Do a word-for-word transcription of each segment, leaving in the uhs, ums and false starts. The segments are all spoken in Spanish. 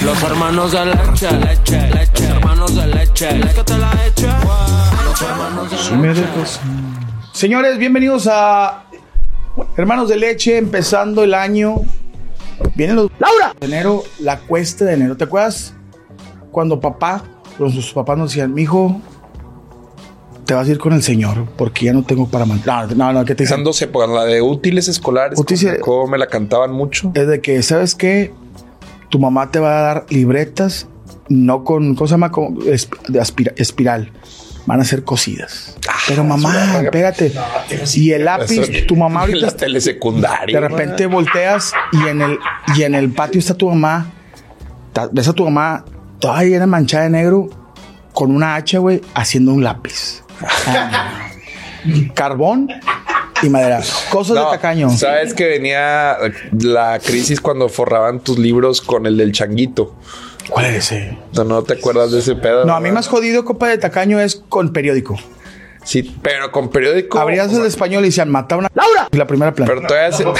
Los hermanos de leche, leche, leche. Los hermanos de leche, leche que te la eche. Los hermanos de leche. Señores, bienvenidos a Hermanos de Leche, empezando el año. Vienen los... ¡Laura! De enero, la cuesta de enero. ¿Te acuerdas cuando papá, los papás nos decían, mijo, te vas a ir con el señor porque ya no tengo para mantener? No, no, no, ¿qué te dicen? Esas por la de útiles escolares, Útiles, como me la cantaban mucho. Es de que, ¿sabes qué? Tu mamá te va a dar libretas, no con, ¿cómo se llama? Con, de aspira, espiral. Van a ser cosidas. Ah, pero mamá, pégate. No, y el lápiz, eso, tu mamá ahorita... La telesecundaria. De repente man. volteas y en el y en el patio está tu mamá. Ves a tu mamá toda llena manchada de negro con una hacha, güey, haciendo un lápiz. Ah. Carbón y madera. Cosas no, de tacaño. ¿Sabes que venía la crisis cuando forraban tus libros con el del changuito? ¿Cuál es ese? ¿No, no te acuerdas de ese pedo? No, a mí más jodido, copa de tacaño, es con periódico. Sí, pero con periódico... Abrías el español y decían, mataron a... ¡Laura! La primera planta. Pero todavía se...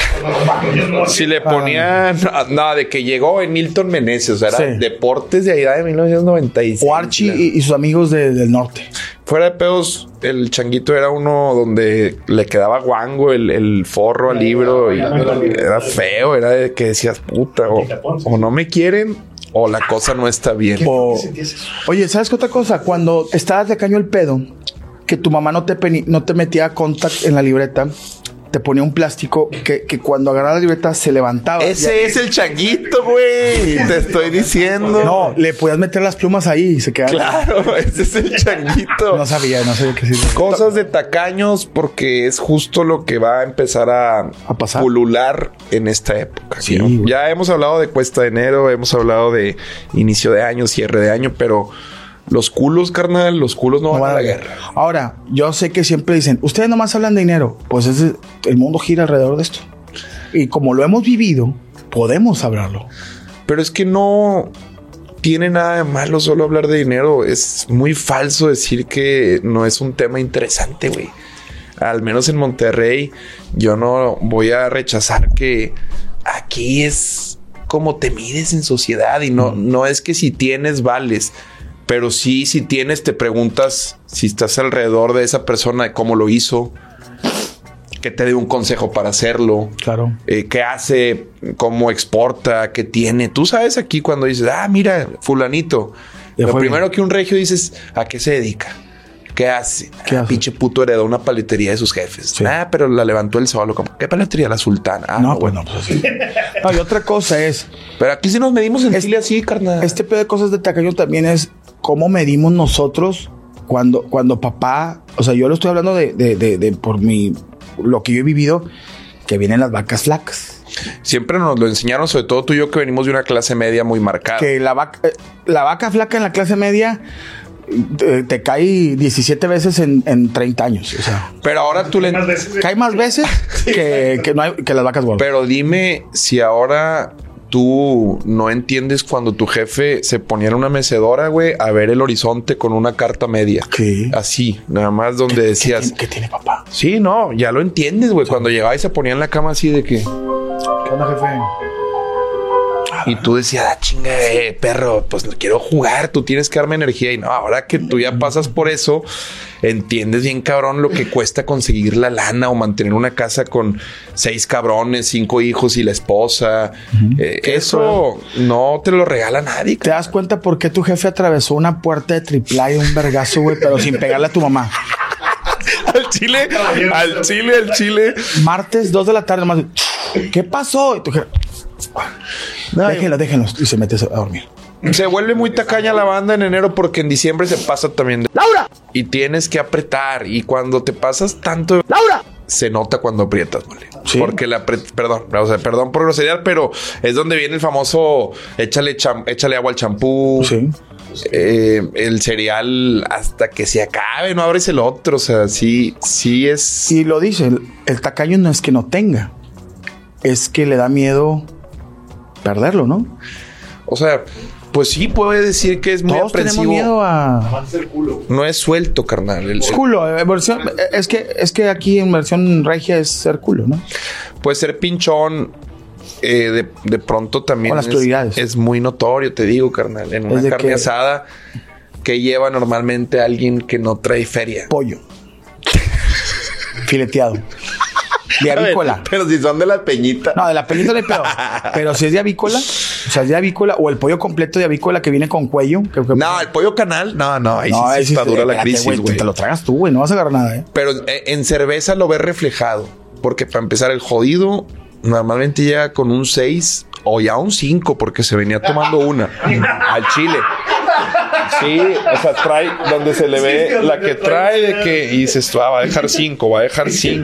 si le ponían... No, no, de que llegó en Milton Meneses. O sea, era sí. Deportes de allá de mil novecientos noventa y seis. O Archie y, y sus amigos de, del norte. Fuera de pedos, el changuito era uno donde le quedaba guango el, el forro al libro. Y era feo. Era de que decías, puta, o, o no me quieren... o la cosa no está bien. O, oye, ¿sabes qué otra cosa? Cuando estabas de caño el pedo, que tu mamá no te, peni, no te metía contact en la libreta, te ponía un plástico que, que cuando agarraba la libreta se levantaba. Ese es el changuito, güey. Te estoy diciendo. No, le podías meter las plumas ahí y se quedaba. Claro, ese es el changuito. No sabía, no sabía qué decir. Cosas de tacaños, porque es justo lo que va a empezar a, a pasar. Pulular en esta época. Sí, ¿no? Ya hemos hablado de cuesta de enero, hemos hablado de inicio de año, cierre de año, pero los culos, carnal, los culos no, no van, van a la guerra. guerra. Ahora, yo sé que siempre dicen, ustedes nomás hablan de dinero. Pues es, el mundo gira alrededor de esto. Y como lo hemos vivido, podemos hablarlo. Pero es que no tiene nada de malo solo hablar de dinero. Es muy falso decir que no es un tema interesante, güey. Al menos en Monterrey, yo no voy a rechazar que aquí es como te mides en sociedad. Y no, mm. no es que si tienes, vales. Pero sí, si tienes, te preguntas si estás alrededor de esa persona, de cómo lo hizo, que te dé un consejo para hacerlo. Claro. Eh, qué hace, cómo exporta, qué tiene. Tú sabes aquí cuando dices, ah, mira, fulanito. Ya lo primero bien. Que un regio dices, ¿a qué se dedica? ¿Qué hace? ¿Qué ah, hace? Pinche puto heredó una paletería de sus jefes. Sí. Ah, pero la levantó él solo. Como, ¿qué paletería? La Sultana. Ah, no, pues no, pues así. No, y otra cosa es... Pero aquí sí nos medimos en es, Chile así, carnal. Este pedo de cosas de tacaño también es cómo medimos nosotros cuando, cuando papá... O sea, yo lo estoy hablando de, de, de, de por mi... Lo que yo he vivido, que vienen las vacas flacas. Siempre nos lo enseñaron, sobre todo tú y yo, que venimos de una clase media muy marcada. Que la vaca, la vaca flaca en la clase media... Te, te cae diecisiete veces en, en treinta años. O sea, pero ahora tú le... Más cae más veces que, que, no hay, que las vacas gordas. Pero dime si ahora tú no entiendes cuando tu jefe se ponía en una mecedora, güey, a ver el horizonte con una carta media. ¿Qué? Así, nada más donde ¿Qué, decías... ¿Qué, ¿Qué tiene papá? Sí, no, ya lo entiendes, güey. Sí. Cuando llegaba y se ponía en la cama así de que... ¿Qué onda, jefe? Y tú decías, ah, chinga, eh, perro, pues quiero jugar, tú tienes que darme energía. Y no, ahora que tú ya pasas por eso, entiendes bien cabrón lo que cuesta conseguir la lana o mantener una casa con seis cabrones, cinco hijos y la esposa. Uh-huh. Eh, eso no te lo regala nadie. ¿Te das cuenta por qué tu jefe atravesó una puerta de triple A y un vergazo, güey, pero sin pegarle a tu mamá? Al chile, al chile, al chile. Martes, dos de la tarde, más. ¿Qué pasó? Y tu jefe... No, déjenlos, déjenlos. Y se mete a dormir. Se vuelve muy tacaña la banda en enero porque en diciembre se pasa también de... ¡Laura! Y tienes que apretar. Y cuando te pasas tanto... De... ¡Laura! Se nota cuando aprietas, ¿vale? Sí. Porque la apre... Perdón, o sea, perdón por grosería, pero es donde viene el famoso échale, cham... échale agua al champú. Sí. Eh, el cereal hasta que se acabe, no abres el otro. O sea, sí, sí es... Y lo dice, el, el tacaño no es que no tenga. Es que le da miedo... perderlo, ¿no? O sea, pues sí puede decir que es muy Todos aprensivo. Tenemos miedo a... el culo. No es suelto, carnal. El, es culo. Eh, versión, es que es que aquí en versión regia es ser culo, ¿no? Puede ser pinchón. eh, de, de pronto también las prioridades. Es, es muy notorio, te digo, carnal. En una carne que... asada que lleva normalmente a alguien que no trae feria. Pollo. Fileteado. De avícola. Ver, pero si son de la peñita. No, de la peñita no hay pedo. Pero si es de avícola, o sea, es de avícola, o el pollo completo de avícola que viene con cuello. Que, que, no, el pollo canal, no, no, ahí no, sí, sí está dura la crisis, güey. Te lo tragas tú, güey, no vas a agarrar nada, eh. Pero eh, en cerveza lo ves reflejado. Porque para empezar, el jodido normalmente llega con un seis o ya un cinco, porque se venía tomando una al chile. Sí, o sea, trae donde se le ve sí, la que trae de que y dices, ah, va a dejar cinco, va a dejar cinco.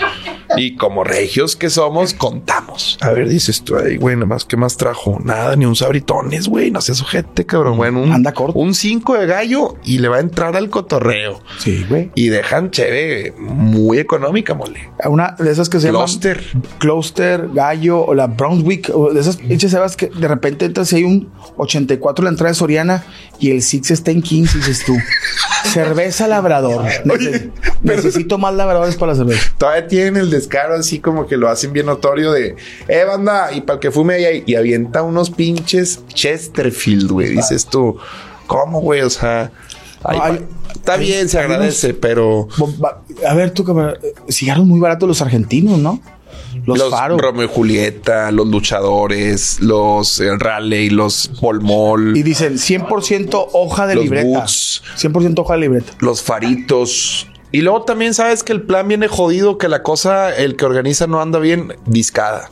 Y como regios que somos, contamos. A ver, dices tú, ay, güey, nada más, ¿qué más trajo? Nada, ni un sabritones, güey, no seas ojete, cabrón. Bueno, un, anda corto. Un cinco de gallo y le va a entrar al cotorreo. Sí, güey. Y dejan chévere, muy económica, mole. Una de esas que se llaman Cluster. Cluster, gallo o la Brunswick, o de esas pinches cebas que de repente entras y hay un ochenta y cuatro la entrada de Soriana y el Six está en quince, dices tú. Cerveza Labrador. Oye, pero necesito más labradores para la cerveza. Todavía tienen el descaro así como que lo hacen bien notorio de, eh, banda, y para el que fume ahí, y avienta unos pinches Chesterfield, güey. Dices tú, ¿cómo, güey? O sea, ay, ay, está ay, bien, se agradece, unos, pero... A ver, tú, cigarros muy baratos los argentinos, ¿no? Los, los Faro. Romeo y Julieta, los Luchadores, los eh, Raleigh, los Polmol. Y dicen cien por ciento hoja de los libreta. Boots, cien por ciento hoja de libreta. Los Faritos. Y luego también sabes que el plan viene jodido, que la cosa, el que organiza no anda bien, discada.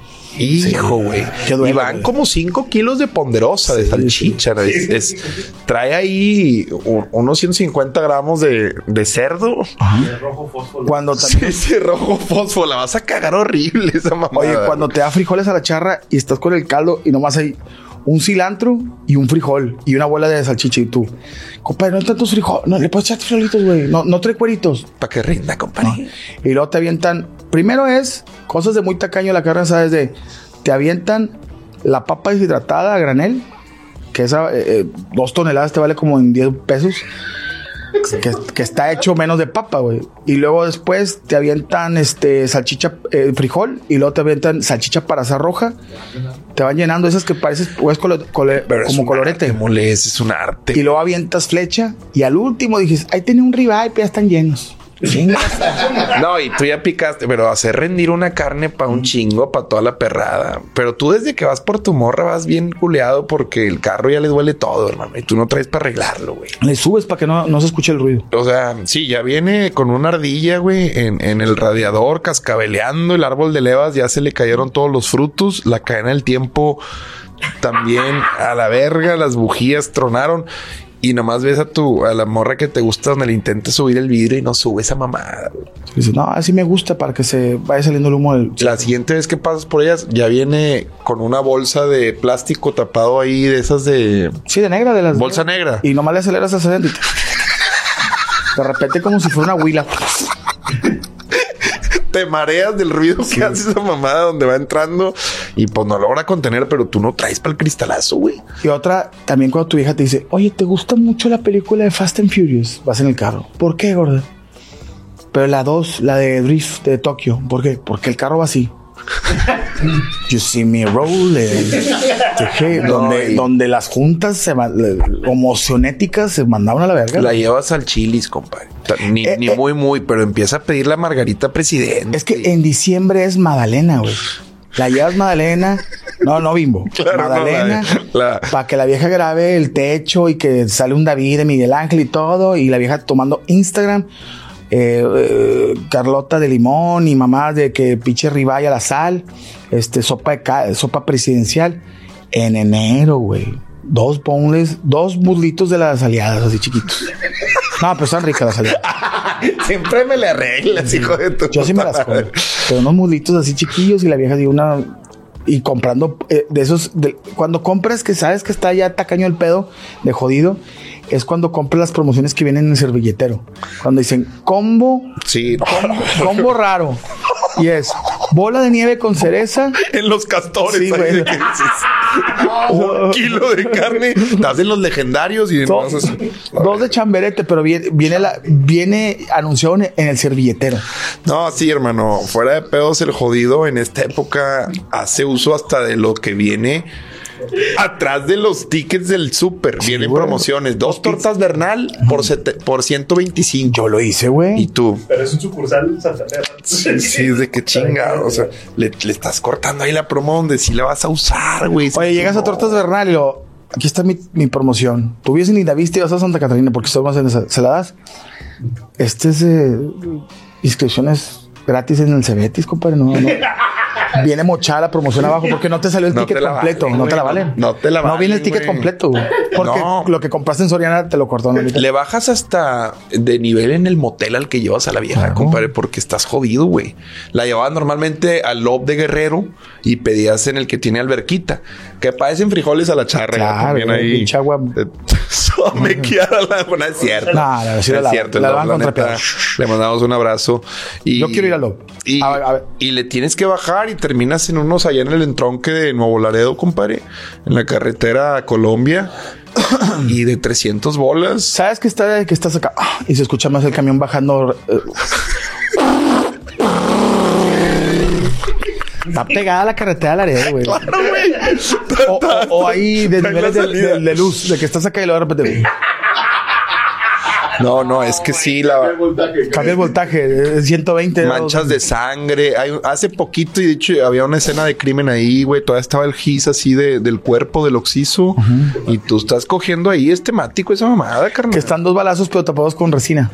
Hijo, güey. Sí, y van güey. Como cinco kilos de ponderosa, sí, de salchicha. Sí. Es, es, trae ahí unos ciento cincuenta gramos de, de cerdo. Ajá. De rojo fósforo. Cuando también... Sí, sí, rojo fósforo. La vas a cagar horrible esa mamada. Oye, cuando te da frijoles a la charra y estás con el caldo y nomás hay un cilantro y un frijol y una bola de salchicha y tú, compadre, no hay tantos frijoles, no le puedes echar frijolitos, güey, no, no trae cueritos. Para que rinda, compadre. No. Y luego te avientan, primero es cosas de muy tacaño la carne, ¿sabes? De, te avientan la papa deshidratada a granel, que esa, eh, dos toneladas te vale como en diez pesos. Que, que está hecho menos de papa, güey. Y luego después te avientan este salchicha, eh, frijol, y luego te avientan salchicha para asar roja. Te van llenando esas que pareces pues, colo, colo, como colorete. Arte, mole, es un arte. Y luego avientas flecha. Y al último dices, ahí tiene un ribeye, pero ya están llenos. No, y tú ya picaste, pero hacer rendir una carne para un chingo, para toda la perrada. Pero tú desde que vas por tu morra vas bien culeado porque el carro ya le duele todo, hermano. Y tú no traes para arreglarlo, güey. Le subes para que no, no se escuche el ruido. O sea, sí, ya viene con una ardilla, güey, en, en el radiador, cascabeleando. El árbol de levas ya se le cayeron todos los frutos. La cadena del tiempo también a la verga. Las bujías tronaron. Y nomás ves a tu, a la morra que te gusta donde le intentas subir el vidrio y no sube esa mamada. Dice, no, así me gusta para que se vaya saliendo el humo del... La siguiente vez que pasas por ellas, ya viene con una bolsa de plástico tapado ahí, de esas de... Sí, de negra, de las... Bolsa de... negra. Y nomás le aceleras a acelerar. De repente como si fuera una huila. Te mareas del ruido sí. que hace esa mamada donde va entrando y pues no logra contener, pero tú no traes para el cristalazo, güey. Y otra, también cuando tu hija te dice, oye, ¿te gusta mucho la película de Fast and Furious? Vas en el carro. ¿Por qué, gorda? Pero la dos, la de Drift de Tokio. ¿Por qué? Porque el carro va así. You see me rolling. No, donde, y... donde las juntas se homocionéticas se mandaban a la verga. La llevas al Chili's, compadre. Ni, eh, ni eh, muy, muy, pero empieza a pedir la margarita presidente. Es que en diciembre es Magdalena, güey. La llevas Magdalena. No, no Bimbo. Claro, Magdalena. No, la... Para que la vieja grabe el techo y que sale un David de Miguel Ángel y todo. Y la vieja tomando Instagram. Eh, eh, Carlota de limón y mamá de que pinche ribeye a la sal, este sopa de ca- sopa presidencial en enero, güey. Dos boneless, dos muslitos de las aliadas así chiquitos. No, pero están ricas las aliadas. Siempre me le arreglas, sí. Hijo de tu Yo sí me las como. Pero unos muslitos así chiquillos y la vieja dio una y comprando eh, de esos de, cuando compras que sabes que está ya tacaño el pedo de jodido. Es cuando compras las promociones que vienen en el servilletero. Cuando dicen combo, sí, combo, combo raro. Y es Bola de nieve con cereza. En los castores. Sí, güey. Un kilo de carne. Estás en los legendarios y Dos, entonces... dos de chamberete, pero viene, viene, la, viene anunciado en el servilletero. No, sí, hermano. Fuera de pedos, el jodido en esta época hace uso hasta de lo que viene atrás de los tickets del súper. Sí, Vienen güey. promociones. Dos tortas Bernal por, sete, por ciento veinticinco. Yo lo hice, güey. ¿Y tú? Pero es un sucursal Santander. Sí, sí, de qué chingado. O sea, le, le estás cortando ahí la promo donde sí la vas a usar, güey. Oye, llegas a Tortas Bernal y lo... Aquí está mi, mi promoción. Tú vives en Lindavista y vas a Santa Catarina porque estamos en esa. ¿Se la das? Este es eh, inscripciones gratis en el Cebetis, compadre. No, no. Viene mochada la promoción abajo porque no te salió el No ticket te la completo. valen, no te la güey. valen. No te la No viene el valen, ticket güey. completo, güey. Porque No. lo que compraste en Soriana te lo cortó. ¿No? Le bajas hasta de nivel en el motel al que llevas a la vieja, Claro. compadre, porque estás jodido, güey. La llevabas normalmente al Lob de Guerrero y pedías en el que tiene alberquita, que parecen frijoles a la charra. Claro, también güey, ahí. pinche agua. Me quiera la no es cierto. No, no, sí No la- es cierto. la el van Lob, contra neta, peor. le mandamos un abrazo. Y, Yo quiero ir al Lob. Y, A ver, a ver. y le tienes que bajar y terminas en unos allá en el entronque de Nuevo Laredo, compadre, en la carretera a Colombia. Y de trescientas bolas. ¿Sabes que está que estás acá? Ah, y se escucha más el camión bajando. eh. Está pegada a la carretera de Laredo, güey. Claro, güey. O, o- o ahí de Está en la niveles de, salida. de- de luz, de que estás acá y luego de repente No, no, es que sí, la cambia el voltaje de ciento veinte. manchas de sangre. Hay, hace poquito, y de hecho, había una escena de crimen ahí, güey. Todavía estaba el gis así de, del cuerpo del occiso. Y tú estás cogiendo ahí este mático, esa mamada, carnal. Que están dos balazos, pero tapados con resina.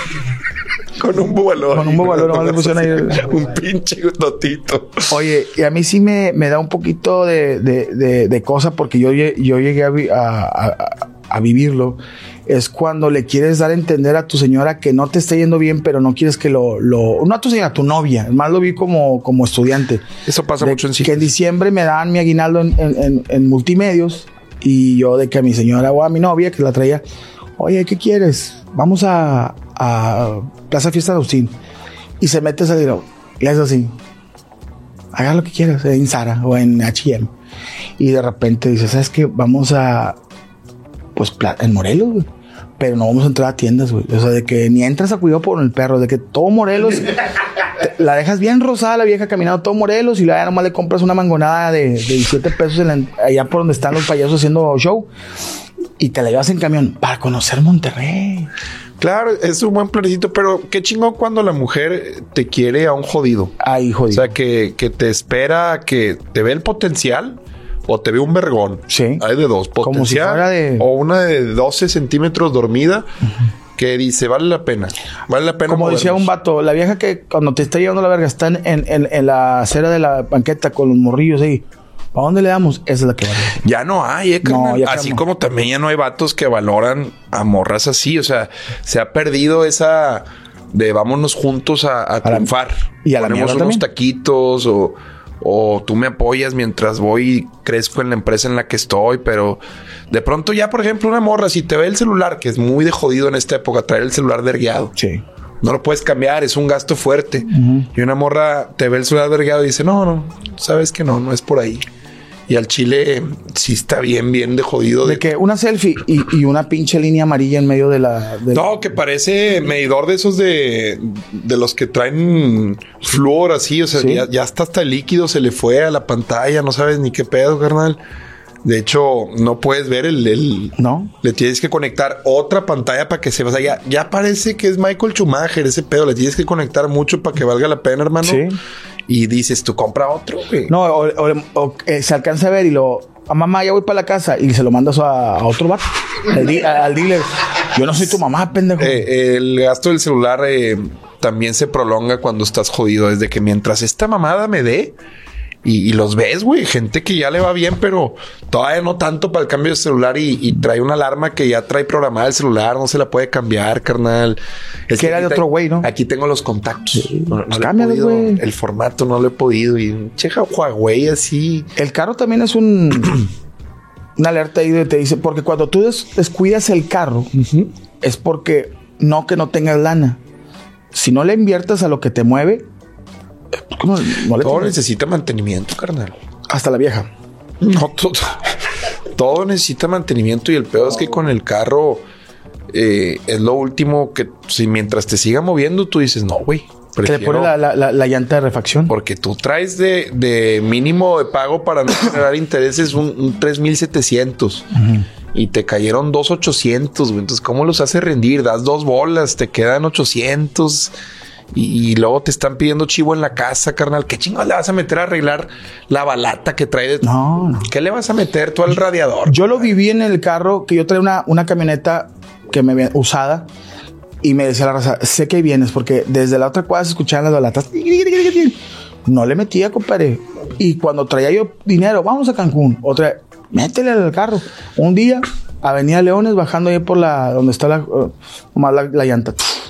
Con un bubalón. Con un bubalón, nomás le pusieron ahí. Un pinche totito. Oye, y a mí sí me, me da un poquito de, de, de, de cosa porque yo, lle- yo llegué a, vi- a, a- a vivirlo. Es cuando le quieres dar a entender a tu señora que no te está yendo bien, pero no quieres que lo... lo no a tu señora, a tu novia. Más lo vi como, como estudiante. Eso pasa De mucho en sí. Que en diciembre me daban mi aguinaldo en, en, en- en multimedios y yo de que a mi señora o a mi novia que la traía, oye, ¿qué quieres? Vamos a, a Plaza Fiesta de Agustín. Y se mete a salir, y es así, haga lo que quieras, en Zara o en H y M. Y de repente dice, ¿sabes qué? Vamos a, pues, pla- en Morelos, güey. Pero no vamos a entrar a tiendas, güey. O sea, de que ni entras a cuidado por el perro, de que todo Morelos, te- la dejas bien rosada la vieja caminando todo Morelos y luego ya nomás le compras una mangonada de, de diecisiete pesos en la- allá por donde están los payasos haciendo show y te la llevas en camión para conocer Monterrey. Claro, es un buen planecito, pero qué chingón cuando la mujer te quiere a un jodido. Ay, O jodido. sea, que, que te espera, que te ve el potencial o te ve un vergón. Sí. Hay de dos. Como si Potencial fuera de- o una de doce centímetros dormida que dice, vale la pena. Vale la pena. Como decía movernos. un vato, la vieja que cuando te está llevando la verga está en, en, en- en la acera de la banqueta con los morrillos ahí. ¿Para dónde le damos? Esa es la que vale. Ya no hay, eh, carnal. No, ya así no. como también ya no hay vatos que valoran a morras así. O sea, se ha perdido esa de vámonos juntos a, a la- triunfar. y a la Ponemos mierda unos también. taquitos o, o tú me apoyas mientras voy y crezco en la empresa en la que estoy. Pero de pronto ya, por ejemplo, una morra, si te ve el celular, que es muy de jodido en esta época, traer el celular vergueado. Sí. No lo puedes cambiar, es un gasto fuerte. Y una morra te ve el celular vergueado y dice, no, no, sabes que no, no es por ahí. Y al chile sí está bien, bien de jodido. De que una selfie y, y una pinche línea amarilla en medio de la... de- No, que parece medidor de esos de, de los que traen flúor así. O sea, Sí. ya, ya hasta hasta el líquido se le fue a la pantalla. No sabes ni qué pedo, carnal. De hecho, no puedes ver el... el- ¿No? Le tienes que conectar otra pantalla para que se... O sea, ya, ya parece que es Michael Schumacher ese pedo. Le tienes que conectar mucho para que valga la pena, hermano. Sí. Y dices, tú compra otro, güey. No, o, o- o, eh, se alcanza a ver y lo... A mamá, ya voy para la casa y se lo mandas a, a otro vato. Al, di- al dealer. Yo no soy tu mamá, pendejo. Eh, el gasto del celular eh, también se prolonga cuando estás jodido. Desde que mientras esta mamada me dé y, y los ves, güey, gente que ya le va bien, pero todavía no tanto para el cambio de celular y, y trae una alarma que ya trae programada el celular, no se la puede cambiar, carnal. Es Que era aquí de te- otro güey, ¿no? Aquí tengo los contactos. No, no pues le he cámbiales, podido. güey. El formato no lo he podido. Y un cheja Huawei así. El carro también es un... una alerta ahí de te dice... Porque cuando tú des- descuidas el carro... Es porque... No que no tengas lana. Si no le inviertas a lo que te mueve... ¿Cómo? ¿No le Todo tienes? necesita mantenimiento, carnal. Hasta la vieja. No, todo, todo necesita mantenimiento y el peor es que con el carro eh, es lo último que si mientras te siga moviendo tú dices, no, güey. Que le pone la, la, la, la llanta de refacción. Porque tú traes de, de mínimo de pago para no generar intereses un, un tres mil setecientos uh-huh. y te cayeron dos mil ochocientos, güey. Entonces, ¿cómo los hace rendir? Das dos bolas, te quedan ochocientos y, y luego te están pidiendo chivo en la casa, carnal. ¿Qué chingados le vas a meter a arreglar la balata que trae? De... No, no. ¿Qué le vas a meter tú al radiador? Yo lo viví en el carro que yo traía una, una camioneta que me había usada. Y me decía la raza, sé que vienes porque desde la otra cuadra se escuchaban las balatas. No le metía, compadre. Y cuando traía yo dinero, vamos a Cancún. Otra, métele al carro. Un día, Avenida Leones, bajando ahí por la, donde está la, uh, más la, la llanta.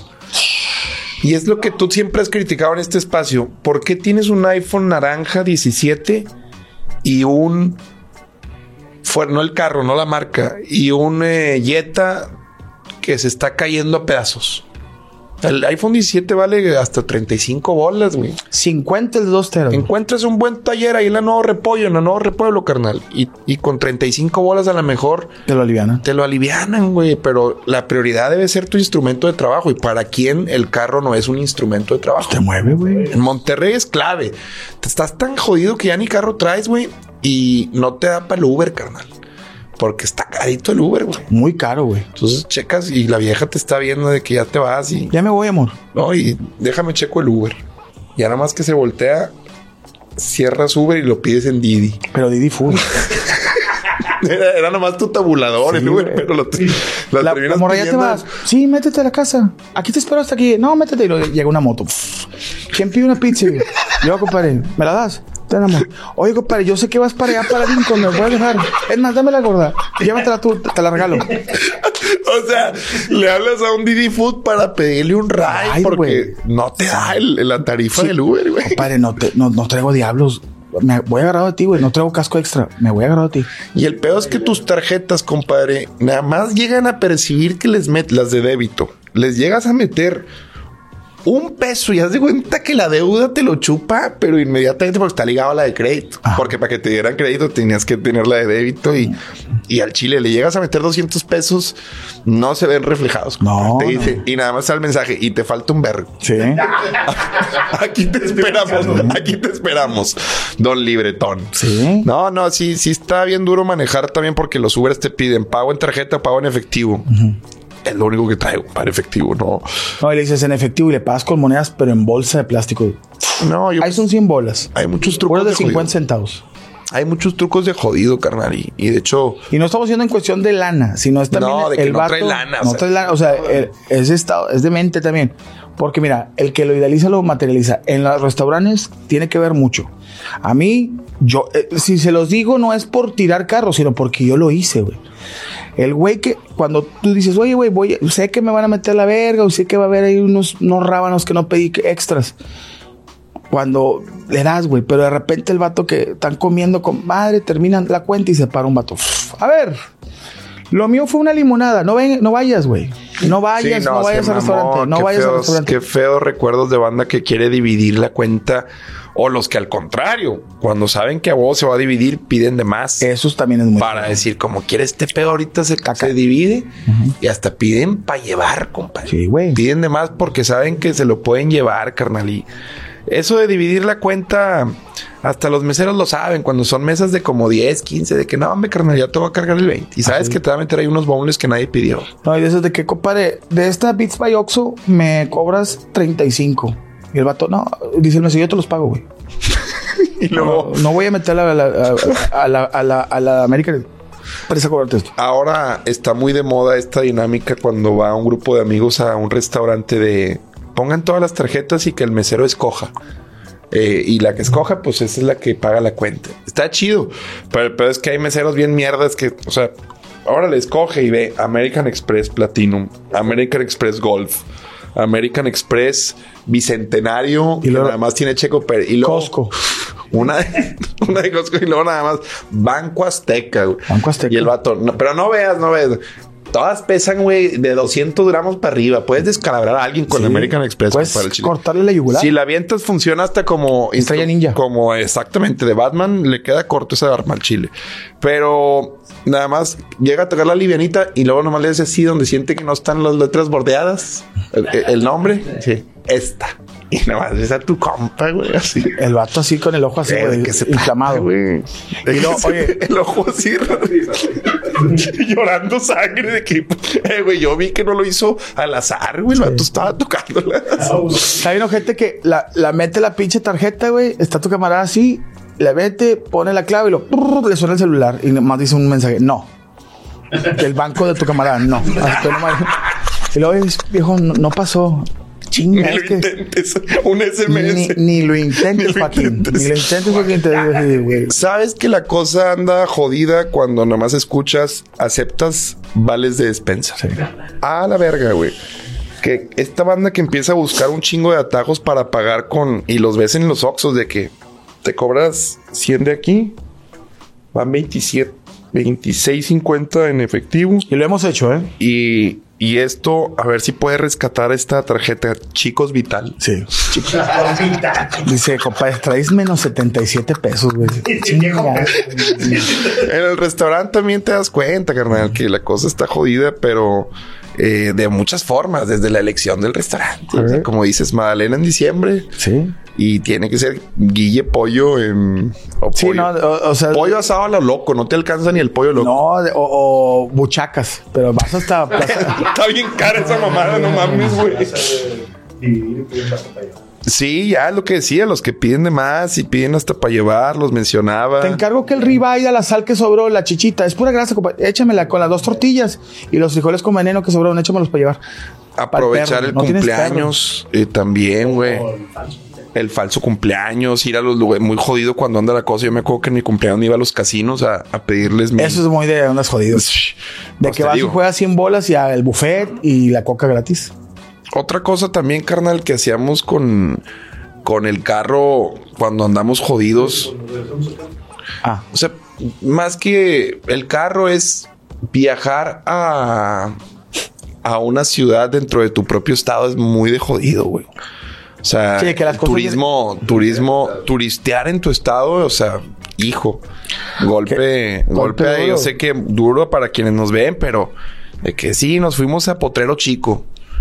Y es lo que tú siempre has criticado en este espacio. ¿Por qué tienes un iPhone naranja diecisiete y un... Fue, no el carro, no la marca. Y un eh, Jetta... que se está cayendo a pedazos? El iPhone diecisiete vale hasta treinta y cinco bolas, güey. cincuenta el de dos teras. Encuentras un buen taller ahí en la Nuevo Repollo, en la Nuevo Repollo, carnal. Y, y con treinta y cinco bolas a lo mejor... Te lo alivianan. Te lo alivianan, güey. Pero la prioridad debe ser tu instrumento de trabajo. Y para quién el carro no es un instrumento de trabajo. Te mueve, güey. En Monterrey es clave. Te estás tan jodido que ya ni carro traes, güey. Y no te da para el Uber, carnal. Porque está carito el Uber, güey. Muy caro, güey. Entonces checas y la vieja te está viendo de que ya te vas y... Ya me voy, amor. No, y déjame checo el Uber. Ya nada más que se voltea, cierras Uber y lo pides en Didi. Pero Didi Food. era, era nomás tu tabulador sí, el Uber, güey. Pero lo, lo la, terminas amor, ya te vas. Sí, métete a la casa. Aquí te espero hasta aquí. No, métete. Y luego llega una moto. ¿Quién pide una pizza? Yo, compadre, ¿me la das? Ten, amor. Oye, compadre, yo sé que vas para allá, para Lincoln, me voy a dejar. Es más, dámela, gorda. Llévatela tú, te la regalo. O sea, le hablas a un Didi Food para pedirle un ride Ay, porque wey. no te da el, la tarifa sí. del Uber, güey. Compadre, no, te, no, no traigo diablos. Me voy agarrado a ti, güey. No traigo casco extra. Me voy agarrado a ti. Y el peor es que tus tarjetas, compadre, nada más llegan a percibir que les metes las de débito. Les llegas a meter un peso y haz de cuenta que la deuda te lo chupa, pero inmediatamente porque está ligado a la de crédito. Ajá. Porque para que te dieran crédito tenías que tener la de débito y, y al chile le llegas a meter doscientos pesos, no se ven reflejados. No, te dice, no. Y nada más está el mensaje y te falta un vergo. Sí. Aquí te esperamos, aquí te esperamos, don Libretón. Sí. No, no, sí, sí está bien duro manejar también porque los Ubers te piden pago en tarjeta, pago en efectivo. Uh-huh. Es lo único que traigo para efectivo, no. No, y le dices en efectivo y le pagas con monedas, pero en bolsa de plástico. No, yo. Ahí son cien bolas. Hay muchos trucos de, de cincuenta jodido. centavos. Hay muchos trucos de jodido, carnal. Y, y de hecho. Y no estamos haciendo en cuestión de lana, sino es también. No, de que el no vato, trae lana. No o sea. trae lana. O sea, el, es, estado, es de mente también. Porque mira, el que lo idealiza lo materializa. En los restaurantes tiene que ver mucho. A mí, yo, eh, si se los digo, no es por tirar carros, sino porque yo lo hice, güey. El güey que cuando tú dices, oye, güey, voy, sé que me van a meter la verga, o sé que va a haber ahí unos, unos rábanos que no pedí extras. Cuando le das, güey, pero de repente el vato que están comiendo con madre, terminan la cuenta y se para un vato. A ver, lo mío fue una limonada, no, ven, no vayas, güey. No vayas, sí, no, no vayas al restaurante, no vayas feos, al restaurante. Qué feos recuerdos de banda que quiere dividir la cuenta. O los que al contrario, cuando saben que a vos se va a dividir, piden de más. Eso también es muy Para claro. decir, como quiere este pedo ahorita se, se divide. Uh-huh. Y hasta piden para llevar, compadre. Sí, güey. Piden de más porque saben que se lo pueden llevar, carnal. Y eso de dividir la cuenta, hasta los meseros lo saben. Cuando son mesas de como diez, quince, de que no, hombre, carnal, ya te voy a cargar el veinte. Y sabes Así. que te va a meter ahí unos boneless que nadie pidió. No, y de eso de que, compadre, de esta Beats by Oxxo me cobras treinta y cinco. Y el vato, no, dice el mesero, yo te los pago, güey. Y luego... No, no voy a meter a la, a, a, a la, a la, a la América para cobrarte esto. Ahora está muy de moda esta dinámica cuando va un grupo de amigos a un restaurante de... Pongan todas las tarjetas y que el mesero escoja. Eh, y la que escoja, pues esa es la que paga la cuenta. Está chido. Pero, pero es que hay meseros bien mierdas que... O sea, ahora le escoge y ve American Express Platinum, American Express Golf, American Express Bicentenario, y luego, que nada más tiene Checo Pérez. Y luego Costco. Una de, una de Costco y luego nada más Banco Azteca. Banco Azteca. Y el vato, no, pero no veas, no veas. todas pesan, güey, de doscientos gramos para arriba. Puedes descalabrar a alguien con Sí. American Express. Puedes para el chile. cortarle la yugular. Si la avientas, funciona hasta como... Estrella ninja. Como exactamente de Batman. Le queda corto esa arma al chile. Pero nada más llega a tocar la livianita y luego nomás le hace así donde siente que no están las letras bordeadas. El, el- el nombre. Sí. Esta. Y nada más ves a tu compa, güey, así. El vato así con el ojo así, Eh, güey, que se inflamado. güey. Y luego, oye, El ojo así llorando sangre de que, eh, güey, yo vi que no lo hizo al azar, güey. El vato estaba tocándola. hay una gente que la, la mete la pinche tarjeta, güey. Está tu camarada así, la mete, pone la clave y lo prrr, le suena el celular y nomás dice un mensaje. No. Del banco de tu camarada, no. Así que nomás- y luego, "Oye, viejo, no, no pasó. Ni Chinga, lo es que intentes. Un S M ni, S. ni lo intentes, Ni lo Joaquín. intentes. Ni lo intentes, Joaquín. Te digo así, güey. Sabes que la cosa anda jodida cuando nomás escuchas, aceptas vales de despensa. Sí. A la verga, güey. Que esta banda que empieza a buscar un chingo de atajos para pagar con... Y los ves en los Oxxos de que te cobras cien de aquí, van veintisiete, veintiséis cincuenta en efectivo. Y lo hemos hecho, ¿eh? Y, y esto, a ver si puede rescatar esta tarjeta Chicos Vital. Sí. Dice, compadre, traes menos setenta y siete pesos, güey. Chinga. En el restaurante también te das cuenta, carnal, que la cosa está jodida, pero eh, de muchas formas, desde la elección del restaurante. O sea, como dices, Magdalena en diciembre. Sí. Y tiene que ser Guille Pollo en... O Sí, pollo. no, o, o sea... Pollo asado a lo loco, no te alcanza ni el pollo loco. No, de- o, o buchacas, pero vas hasta Plaza- Está bien cara esa mamada, no mames, güey. Sí, ya lo que decía, los que piden de más y piden hasta para llevar, los mencionaba. Te encargo que el ribeye a la sal que sobró, la chichita, es pura grasa, compadre. Échamela con las dos tortillas y los frijoles con veneno que sobraron, échamelos para llevar. Aprovechar Pa'l perro. el No tienes cumpleaños eh, también, güey. El falso cumpleaños, ir a los lugares muy jodido cuando anda la cosa. Yo me acuerdo que en mi cumpleaños me iba a los casinos a, a pedirles mi... Eso es muy de unas jodidos. De Pues que te vas digo. y juegas cien bolas y al buffet y la coca gratis. Otra cosa también, carnal, que hacíamos con, con el carro cuando andamos jodidos. Ah, O sea, más que el carro es viajar a, a una ciudad dentro de tu propio estado es muy de jodido, güey. O sea, Sí, que las el cosas turismo, turismo, turistear en tu estado, o sea, hijo, golpe, Golpe golpe, duro. yo sé que duro para quienes nos ven, pero de que sí, nos fuimos a Potrero Chico.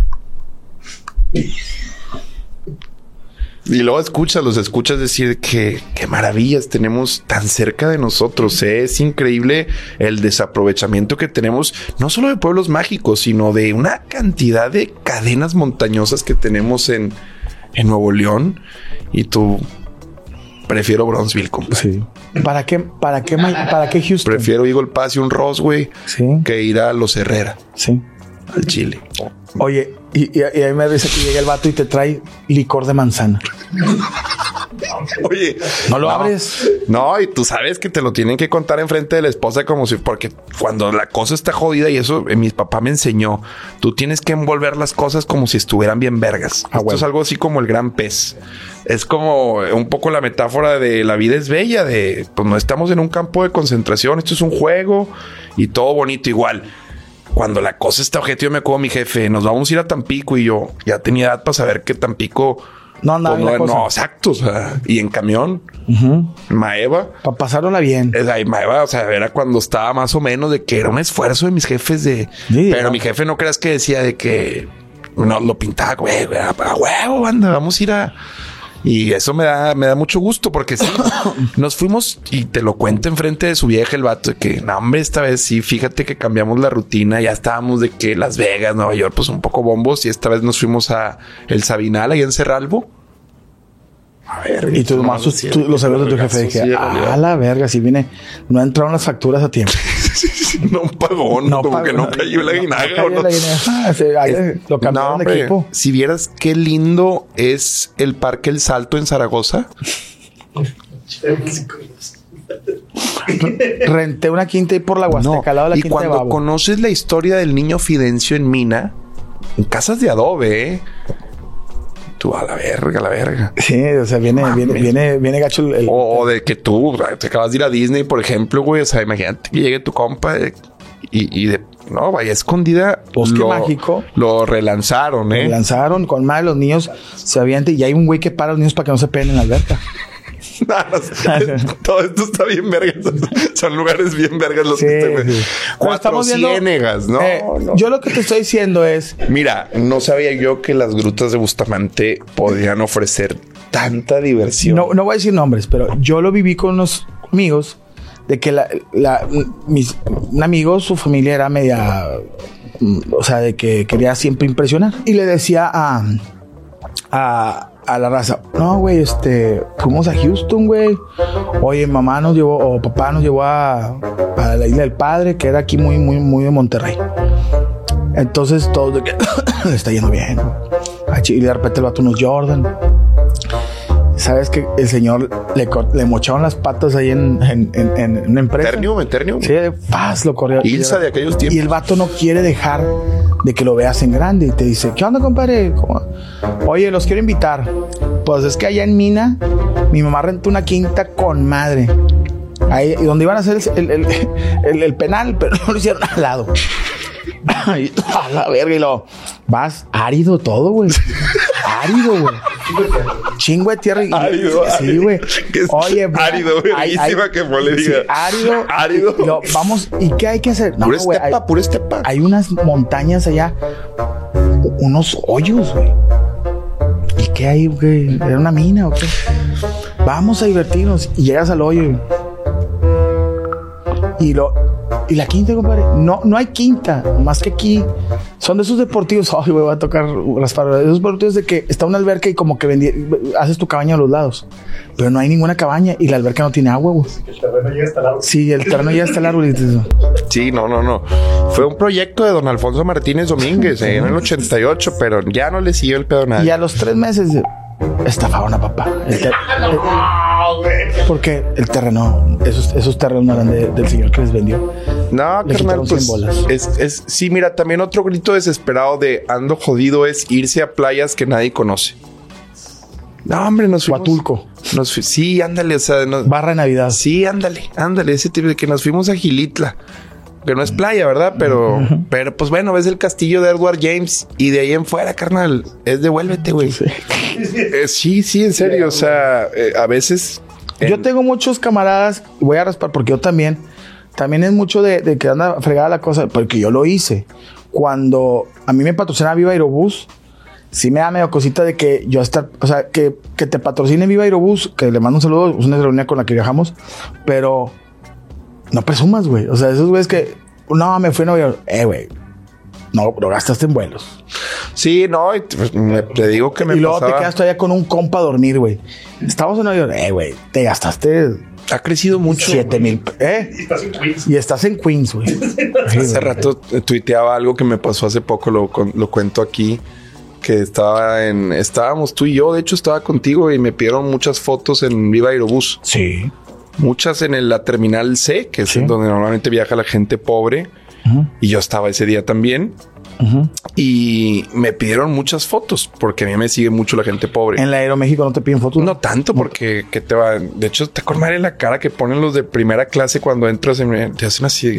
Y luego escuchas, los escuchas decir que qué maravillas tenemos tan cerca de nosotros. ¿eh? Es increíble el desaprovechamiento que tenemos, no solo de pueblos mágicos, sino de una cantidad de cadenas montañosas que tenemos en, en Nuevo León. Y tú, prefiero Bronzeville, compa. sí. ¿Para qué, para qué, Ma- para qué Houston? Prefiero Eagle Pass y un Ross, güey, Sí, que ir a Los Herrera, sí. al Chile. Oye, y, y, y a mí me dice que llega el vato y te trae licor de manzana. Oye, No lo abres. No, y tú sabes que te lo tienen que contar enfrente de la esposa como si... Porque cuando la cosa está jodida y eso, eh, mi papá me enseñó. Tú tienes que envolver las cosas como si estuvieran bien vergas. Ah, Esto bueno. es algo así como el gran pez. Es como un poco la metáfora de la vida es bella. De, pues no estamos en un campo de concentración. Esto es un juego y todo bonito igual. Cuando la cosa está objetiva, me acuerdo mi jefe, nos vamos a ir a Tampico y yo ya tenía edad para saber que Tampico... No andaba pues, bien la no, cosa. no, exacto. O sea, y en camión, Maeva... Para pasárnosla bien. Es ahí, Maeva, o sea, era cuando estaba más o menos de que era un esfuerzo de mis jefes de... Sí, pero ¿no? mi jefe no creas que decía de que... No, lo pintaba, güey, güey, a a huevo, banda, vamos a ir a... Y eso me da, me da mucho gusto porque sí, nos fuimos y te lo cuento enfrente de su vieja el vato de que, no, hombre, esta vez sí, fíjate que cambiamos la rutina, ya estábamos de que Las Vegas, Nueva York, pues un poco bombos y esta vez nos fuimos a El Sabinal, ahí en Cerralbo. A ver, Y tú nomás tus- tú- los saludos de tu jefe dije, ah, la verga, si viene, no entraron las facturas a tiempo. no pagó, no, como que no cayó la guinaga. No ¿o no? cayó la guinaga. Ah, se- ahí lo cambiaron No, de hombre, equipo. si vieras qué lindo es el Parque El Salto en Zaragoza. Renté una quinta y por la Huasteca, al lado de la y quinta de cuando Babo. conoces la historia del niño Fidencio en Mina, en casas de adobe, ¿eh? Tú a la verga, a la verga. Sí, o sea, viene, viene, viene, viene gacho el, el- O, o de que tú te acabas de ir a Disney, por ejemplo, güey. O sea, imagínate que llegue tu compa eh, Y, y de, no, vaya escondida. Bosque lo, Mágico. Lo relanzaron, ¿eh? Lo lanzaron con madre, los niños se avientan y hay un güey que para a los niños para que no se peguen en la alberca. No, no, todo esto está bien vergas. Son lugares bien vergas los Sí, que están. sí. Cuatro ciénegas, ¿no, eh, no. Yo lo que te estoy diciendo es... Mira, no sabía yo que las grutas de Bustamante podían ofrecer tanta diversión. No, no voy a decir nombres, pero yo lo viví con unos amigos de que la, la, mis, un amigo, su familia era media... O sea, de que quería siempre impresionar. Y le decía a... a a la raza, no, güey, este, fuimos a Houston, güey. Oye, mamá nos llevó, o papá nos llevó a, a la Isla del Padre, que era aquí muy, muy, muy de Monterrey. Entonces, todos de que le está yendo bien. Y de repente el vato unos Jordan. ¿Sabes que el señor le, le mocharon las patas ahí en, en, en, en una empresa? Ternium, en Ternium. Sí, paz, lo corrió. Ilsa de aquellos tiempos. Y el vato no quiere dejar de que lo veas en grande. Y te dice, ¿qué onda, compadre? ¿Cómo? Oye, los quiero invitar. Pues es que allá en Mina, mi mamá rentó una quinta con madre. Ahí donde iban a hacer el, el, el, el, el penal, pero no lo hicieron al lado. Y, a la verga, y lo vas árido todo, güey. Árido, güey. Chingo de tierra. Y, árido, sí, güey. Oye, árido, buenísima que me le diga. Sí, árido. Árido. Y lo, vamos, ¿y qué hay que hacer? No, pura wey, estepa, hay, pura estepa. Hay unas montañas allá, unos hoyos, güey. ¿Y qué hay, güey? ¿Era una mina o qué? Vamos a divertirnos. Y llegas al hoyo. Y, y lo... Y la quinta, compadre, no, no hay quinta, más que aquí son de esos deportivos. Ay, güey, voy a tocar raspar. De esos deportivos de que está una alberca y como que vendí, haces tu cabaña a los lados, pero no hay ninguna cabaña y la alberca no tiene agua, güey. El terreno llega hasta el árbol. Sí, el terreno llega hasta el árbol. Sí, no, no, no. Fue un proyecto de don Alfonso Martínez Domínguez eh, en el ochenta y ocho, pero ya no le siguió el pedo a nadie. Y a los tres meses estafaron a papá. El ter- el, porque el terreno, esos, esos terrenos no eran de, del señor que les vendió. No, le carnal, pues bolas. Es, es, sí, mira, también otro grito desesperado de ando jodido es irse a playas que nadie conoce. No, hombre, nos fuimos. Huatulco. Nos fu- sí, ándale, o sea, nos, Barra de Navidad. Sí, ándale, ándale, ese tipo de que nos fuimos a Gilitla. Que no es playa, ¿verdad? Pero, uh-huh. pero pues bueno, ves el castillo de Edward James y de ahí en fuera, carnal, es devuélvete, güey. Sí. Eh, sí, sí, en serio, o sea, eh, a veces... En... Yo tengo muchos camaradas, voy a raspar porque yo también, también es mucho de, de que anda fregada la cosa, porque yo lo hice. Cuando a mí me patrocinaba Viva Aerobús, sí me da medio cosita de que yo estar, o sea, que, que te patrocine Viva Aerobús, que le mando un saludo, es una reunión con la que viajamos, pero... No presumas, güey. O sea, esos güeyes que... No, me fui a Nueva York. Eh, güey. No, lo gastaste en vuelos. Sí, no. Y te, me, te digo que me Y luego pasaba... te quedas todavía con un compa a dormir, güey. Estamos en Nueva York. Eh, güey. Te gastaste... Ha crecido mucho. Siete mil... ¿Eh? Y estás en Queens. Y estás en Queens, güey. Sí, hace rato tuiteaba algo que me pasó hace poco. Lo, lo cuento aquí. Que estaba en... Estábamos tú y yo. De hecho, estaba contigo y me pidieron muchas fotos en Viva Aerobús. Sí. Muchas en el, la terminal C, que es sí. donde normalmente viaja la gente pobre. Uh-huh. Y yo estaba ese día también. Uh-huh. Y me pidieron muchas fotos porque a mí me sigue mucho la gente pobre. ¿En la Aeroméxico no te piden fotos? No tanto porque que te va... De hecho, te acuerdas en la cara que ponen los de primera clase cuando entras en... Te hacen así.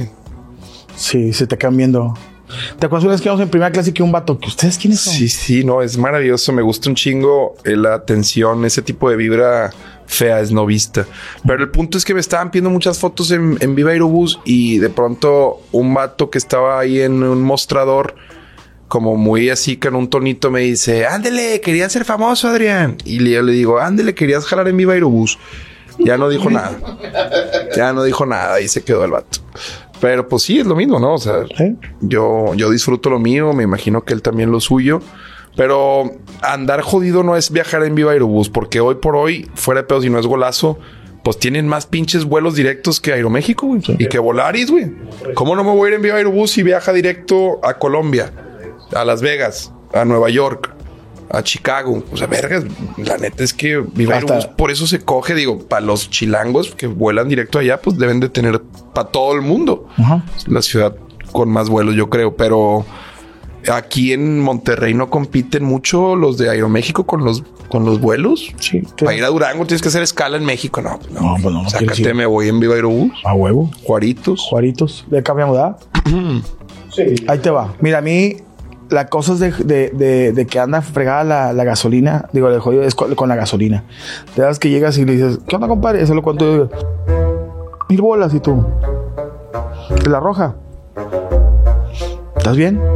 Sí, se te acaban viendo. ¿Te acuerdas una vez que íbamos en primera clase que un vato? ¿Que ustedes quiénes son? Sí, sí, no, es maravilloso. Me gusta un chingo la atención, ese tipo de vibra fea, es no vista. Pero el punto es que me estaban pidiendo muchas fotos en, en Viva Aerobús y de pronto un vato que estaba ahí en un mostrador, como muy así con un tonito, me dice, ándele, querías ser famoso, Adrián. Y yo le digo, ándele, querías jalar en Viva Aerobús. Ya no dijo nada. Ya no dijo nada y se quedó el vato. Pero pues sí, es lo mismo, ¿no? O sea, ¿sí? yo, yo disfruto lo mío, me imagino que él también lo suyo. Pero andar jodido no es viajar en Viva Aerobús, porque hoy por hoy, fuera de pedos y no es golazo, pues tienen más pinches vuelos directos que Aeroméxico, güey. Sí. Y que Volaris, güey. ¿Cómo no me voy a ir en Viva Aerobús si viaja directo a Colombia, a Las Vegas, a Nueva York, a Chicago? O sea, vergas, la neta es que Viva Aerobús por eso se coge, digo, para los chilangos que vuelan directo allá, pues deben de tener para todo el mundo. Uh-huh. La ciudad con más vuelos, yo creo, pero... aquí en Monterrey no compiten mucho los de Aeroméxico con los, con los vuelos. Sí. Para ir a Durango tienes que hacer escala en México. No, no, No, pues no, no sácate, quieres ir. me voy en Viva Aerobús. A huevo. Juaritos. Juaritos. Le cambiamos, ¿verdad? Sí. Ahí te va. Mira, a mí la cosa es de, de, de, de que anda fregada la, la gasolina. Digo, el jodido es con, con la gasolina. Te das que llegas y le dices, ¿qué onda, compadre? Eso lo cuento yo. Mil bolas y tú. ¿Es la roja? ¿Estás bien?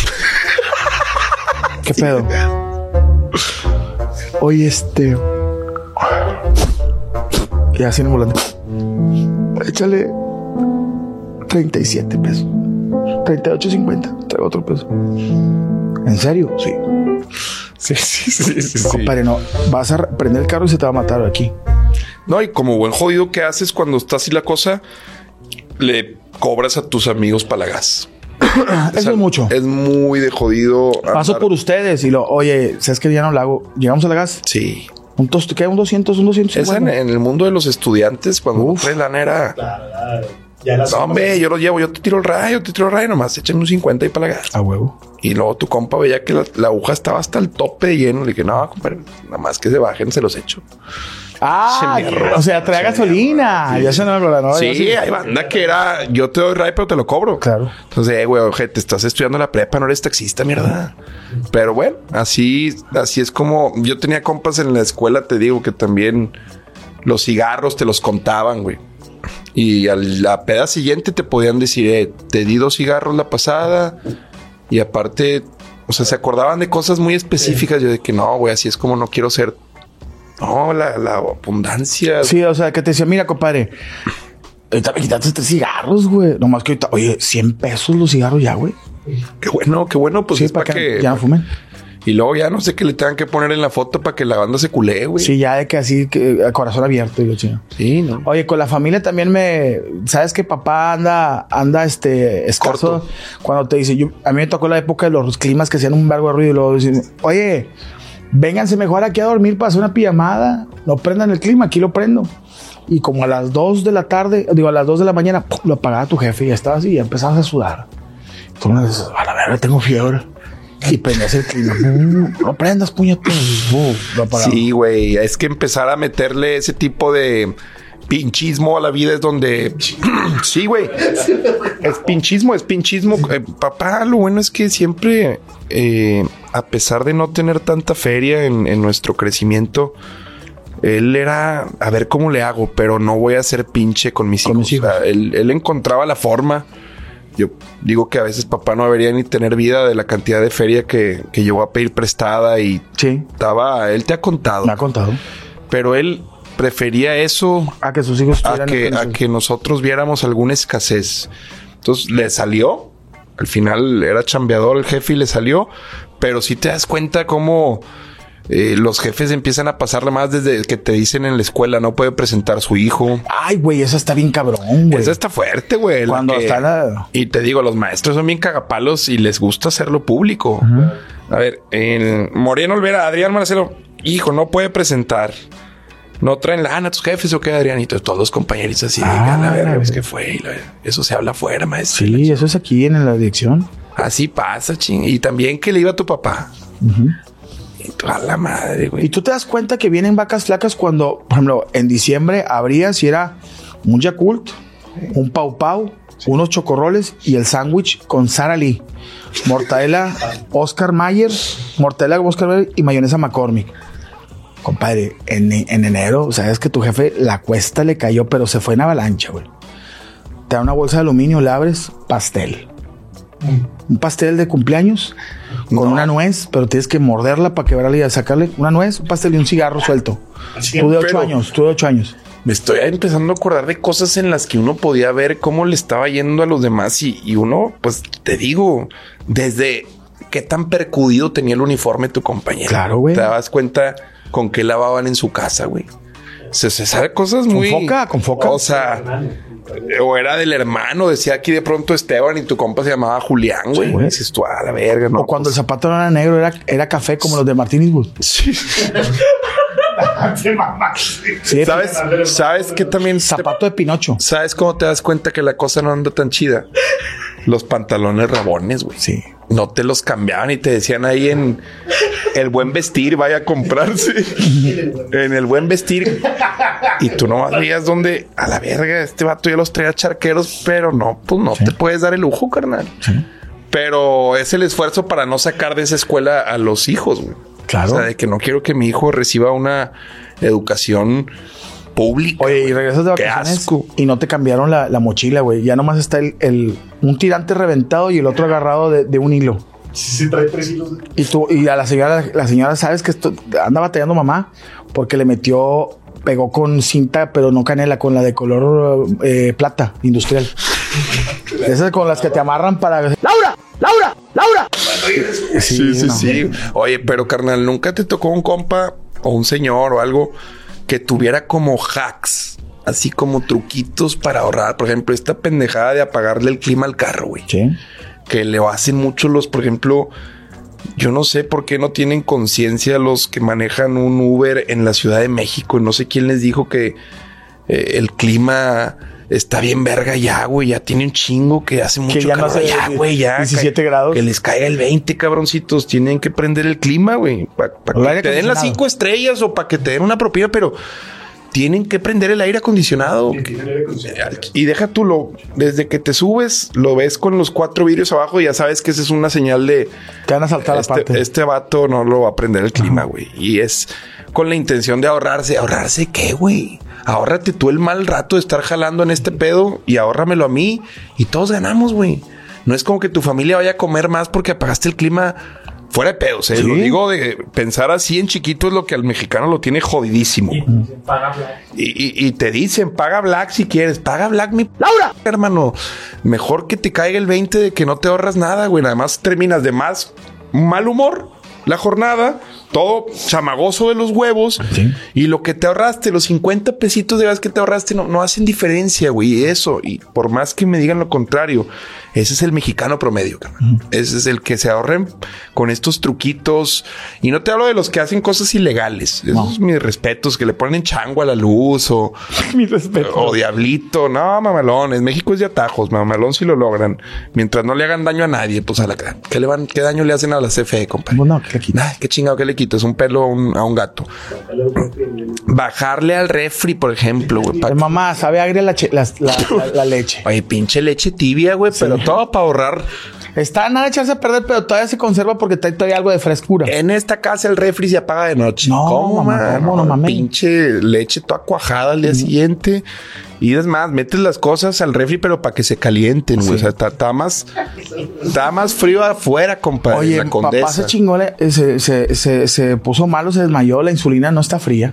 ¿Qué pedo? Oye, este... Y así en el volante. Échale treinta y siete pesos. treinta y ocho cincuenta. Traigo otro peso. ¿En serio? Sí. Sí, sí, sí, sí, sí. Compadre, no. Vas a prender el carro y se te va a matar aquí. No, y como buen jodido que haces cuando está así la cosa, le cobras a tus amigos para la gas. Eso O sea, es mucho. Es muy de jodido. Paso andar- por ustedes y lo, oye, ¿sabes que ya no lo hago? Llegamos a la gas. Sí. Un tos, ¿qué? Un doscientos, un doscientos Esa en, cincuenta. en el mundo de los estudiantes, cuando Uf. traes lana era... Claro, claro. Ya la No, hombre, yo lo llevo, yo te tiro el rayo, te tiro el rayo, nomás échame un cincuenta y para la gas. A huevo. Y luego tu compa veía que la, la aguja estaba hasta el tope de lleno. Le dije, no, compadre, nada más que se bajen, se los echo. Ah, Se me arroja, o sea, trae se me gasolina. Ya se no me acuerdo, ¿no? Sí, Ya hay banda que era, yo te doy ray, pero te lo cobro. Claro. Entonces, eh, güey, oje, te estás estudiando la prepa, no eres taxista, mierda. Pero bueno, así, así es como yo tenía compas en la escuela, te digo que también los cigarros te los contaban, güey. Y a la peda siguiente te podían decir, eh, te di dos cigarros la pasada. Y aparte, o sea, se acordaban de cosas muy específicas. Yo de que no, güey, así es como no quiero ser. No, la, la abundancia. Sí, o sea, que te decía, mira, compadre, ahorita me quitaste tres cigarros, güey. Nomás que ahorita, oye, cien pesos los cigarros ya, güey. Qué bueno, qué bueno, pues Sí, es para para que que... ya no fumen. Y luego ya no sé qué le tengan que poner en la foto para que la banda se culé, güey. Sí, ya de que así, que, a corazón abierto, digo, chino. Sí, ¿no? Oye, con la familia también me... ¿Sabes que papá anda, anda este, escaso? Corto. Cuando te dice, yo, a mí me tocó la época de los climas que hacían un vergo de ruido y luego dicen, oye, vénganse mejor aquí a dormir para hacer una pijamada. No prendan el clima, aquí lo prendo. Y como a las dos de la tarde, digo, a las dos de la mañana, ¡pum!, lo apagaba tu jefe y ya estabas así y ya empezabas a sudar. Tú no dices, a la verga, tengo fiebre. Y prendías el clima. ¡Bum! No prendas, puñetos. ¡Bum! Lo apagaba. Sí, güey. Es que empezar a meterle ese tipo de pinchismo a la vida es donde... Sí, güey. Es pinchismo, es pinchismo. Eh, papá, lo bueno es que siempre, eh, a pesar de no tener tanta feria en, en nuestro crecimiento, él era, a ver cómo le hago, pero no voy a ser pinche con mis Con hijos. mis hijos. O sea, él, él encontraba la forma. Yo digo que a veces papá no debería ni tener vida de la cantidad de feria que, que llegó a pedir prestada y Sí, estaba, él te ha contado, me ha contado. pero él prefería eso A que sus hijos a estuvieran que, en a eso. que nosotros viéramos alguna escasez. Entonces le salió. Al final era chambeador el jefe y le salió. Pero sí te das cuenta cómo eh, los jefes empiezan a pasarle más desde que te dicen en la escuela no puede presentar su hijo. Ay, güey, eso está bien cabrón, güey. Esa está fuerte, güey. la Cuando que- está la... Y te digo, los maestros son bien cagapalos y les gusta hacerlo público. A ver, el Moreno Olvera, Adrián Marcelo, hijo, no puede presentar. No traen lana a tus jefes o qué, Adrián. Y todos los compañeros así, Ah, a la verga, güey. es que fue. Y la- eso se habla afuera, maestro. Sí, eso es aquí en la dirección. Así pasa, ching. Y también que le iba a tu papá. Y toda la madre, Y güey. tú te das cuenta que vienen vacas flacas cuando, por ejemplo, en diciembre abrías y era un Yakult, un Pau Pau, unos chocorroles y el sándwich con Sara Lee, mortadela Oscar Mayer, mortadela Oscar Mayer y mayonesa McCormick. Compadre, en, en enero, sabes que tu jefe la cuesta le cayó, pero se fue en avalancha, güey. Te da una bolsa de aluminio, le abres, pastel. Un pastel de cumpleaños con No. una nuez, pero tienes que morderla para quebrarla y sacarle una nuez, un pastel y un cigarro suelto. Así, Tú de ocho pero- años, tú de ocho años. Me estoy empezando a acordar de cosas en las que uno podía ver cómo le estaba yendo a los demás y, y uno, pues te digo, desde qué tan percudido tenía el uniforme tu compañero. Claro, güey. Te dabas cuenta con qué lavaban en su casa, güey. Se, se sabe cosas muy... foca, con foca. O sea, o era del hermano, decía aquí de pronto Esteban y tu compa se llamaba Julián, güey. güey. Dices tú, a la verga, ¿no? O cuando el Pues, zapato no era negro, era, era café como los de Martín Eastwood. sí. Sí, ¿Sabes? ¿Sabes qué también? te- zapato de Pinocho. ¿Sabes cómo te das cuenta que la cosa no anda tan chida? Los pantalones rabones, güey. Sí. no te los cambiaban y te decían ahí en el Buen Vestir, vaya a comprarse. En el Buen Vestir. Y tú nomás veías donde, a la verga, este vato ya los traía charqueros, pero no, pues no sí. te puedes dar el lujo, carnal. Sí. Pero es el esfuerzo para no sacar de esa escuela a los hijos, güey. Claro. O sea, de que no quiero que mi hijo reciba una educación pública. Oye, y regresas de vacaciones y no te cambiaron la, la mochila, güey. Ya nomás está el, el un tirante reventado y el otro agarrado de, de un hilo. Sí, sí, trae tres hilos. Y tú, y a la señora, la señora, sabes que esto, anda batallando mamá porque le metió, pegó con cinta, pero no canela, con la de color eh, plata industrial. Esas con las que te amarran para. ¡Laura! ¡Laura! ¡Laura! Sí, sí, sí, no. sí. Oye, pero carnal, ¿nunca te tocó un compa o un señor o algo que tuviera como hacks, así como truquitos para ahorrar? Por ejemplo, esta pendejada de apagarle el clima al carro, güey. Sí. Que le hacen mucho los, por ejemplo, yo no sé por qué no tienen conciencia los que manejan un Uber en la Ciudad de México. No sé quién les dijo que eh, el clima está bien verga ya, güey. Ya tiene un chingo que hace mucho que ya calor. No ya, güey, ya. diecisiete grados. Que les caiga el veinte, cabroncitos. Tienen que prender el clima, güey. Para pa que te den las cinco estrellas o para que te den una propina, pero tienen que prender el aire acondicionado. Y deja tú lo, desde que te subes, lo ves con los cuatro vidrios abajo y ya sabes que esa es una señal de te van a saltar este, aparte. Este vato no lo va a prender el clima, güey. Y es con la intención de ahorrarse. ¿Ahorrarse qué, güey? Ahórrate tú el mal rato de estar jalando en este pedo y ahórramelo a mí y todos ganamos, güey. No es como que tu familia vaya a comer más porque apagaste el clima. Fuera de pedos, ¿eh? ¿Sí? Lo digo de pensar así en chiquito es lo que al mexicano lo tiene jodidísimo. Y, paga Black. Y, y, y te dicen, paga Black si quieres. Paga Black, mi Laura. Hermano, mejor que te caiga el veinte de que no te ahorras nada, güey. Además terminas de más mal humor la jornada, todo chamagoso de los huevos. ¿Sí? Y lo que te ahorraste, los cincuenta pesitos de gas que te ahorraste no, no hacen diferencia, güey. Eso, y por más que me digan lo contrario, ese es el mexicano promedio, cabrón. Uh-huh. Ese es el que se ahorren con estos truquitos. Y no te hablo de los que hacen cosas ilegales. Esos no. son mis respetos, que le ponen chango a la luz o... Mi respeto. O diablito. No, mamalones. México es de atajos. Mamalón si lo logran. Mientras no le hagan daño a nadie, pues a la... ¿Qué, le van, qué daño le hacen a la C F E, compadre? No, no, ¿qué le quito? Ay, qué chingado que le quito. Es un pelo a un, a un gato. Bajarle al refri, por ejemplo, güey. Pa- mamá, sabe agria la, che- la, la, la, la leche. Oye, pinche leche tibia, güey. Sí. Pero todo para ahorrar. Está nada de echarse a perder, pero todavía se conserva porque trae todavía algo de frescura. En esta casa el refri se apaga de noche. No, ¿Cómo, mamá? ¿Cómo no, mames? Pinche leche toda cuajada al día mm. siguiente. Y es más, metes las cosas al refri, pero para que se calienten, güey. Sí. O sea, está, está más... Está más frío afuera, compadre. Oye, la Condesa. Papá se chingó, se, se, se, se puso malo, se desmayó. La insulina no está fría.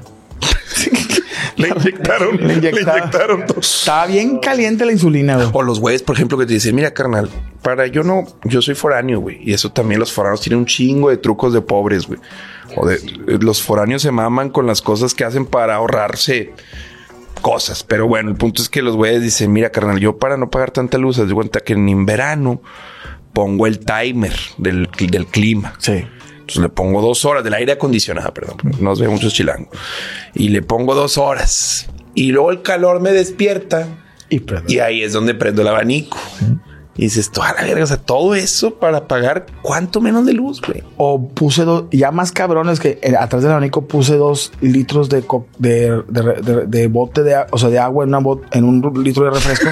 Le inyectaron, le, le inyectaron todo. Estaba bien caliente la insulina, güey. O los güeyes, por ejemplo, que te dicen, mira, carnal, para yo no, yo soy foráneo, güey. Y eso también los foráneos tienen un chingo de trucos de pobres, güey. O de los foráneos se maman con las cosas que hacen para ahorrarse cosas. Pero bueno, el punto es que los güeyes dicen, mira, carnal, yo para no pagar tanta luz, haz de cuenta que en verano pongo el timer del, del clima. Sí. Entonces le pongo dos horas del aire acondicionado, perdón, no se ve muchos chilangos. Y le pongo dos horas. Y luego el calor me despierta. Y, y ahí es donde prendo el abanico. ¿Sí? Y dices, toda la verga, o sea, todo eso para pagar cuánto menos de luz, güey. O puse dos, ya más cabrones que eh, atrás del abanico puse dos litros de, co- de, de, de, de, de bote de, o sea, de agua en, una bot- en un litro de refresco.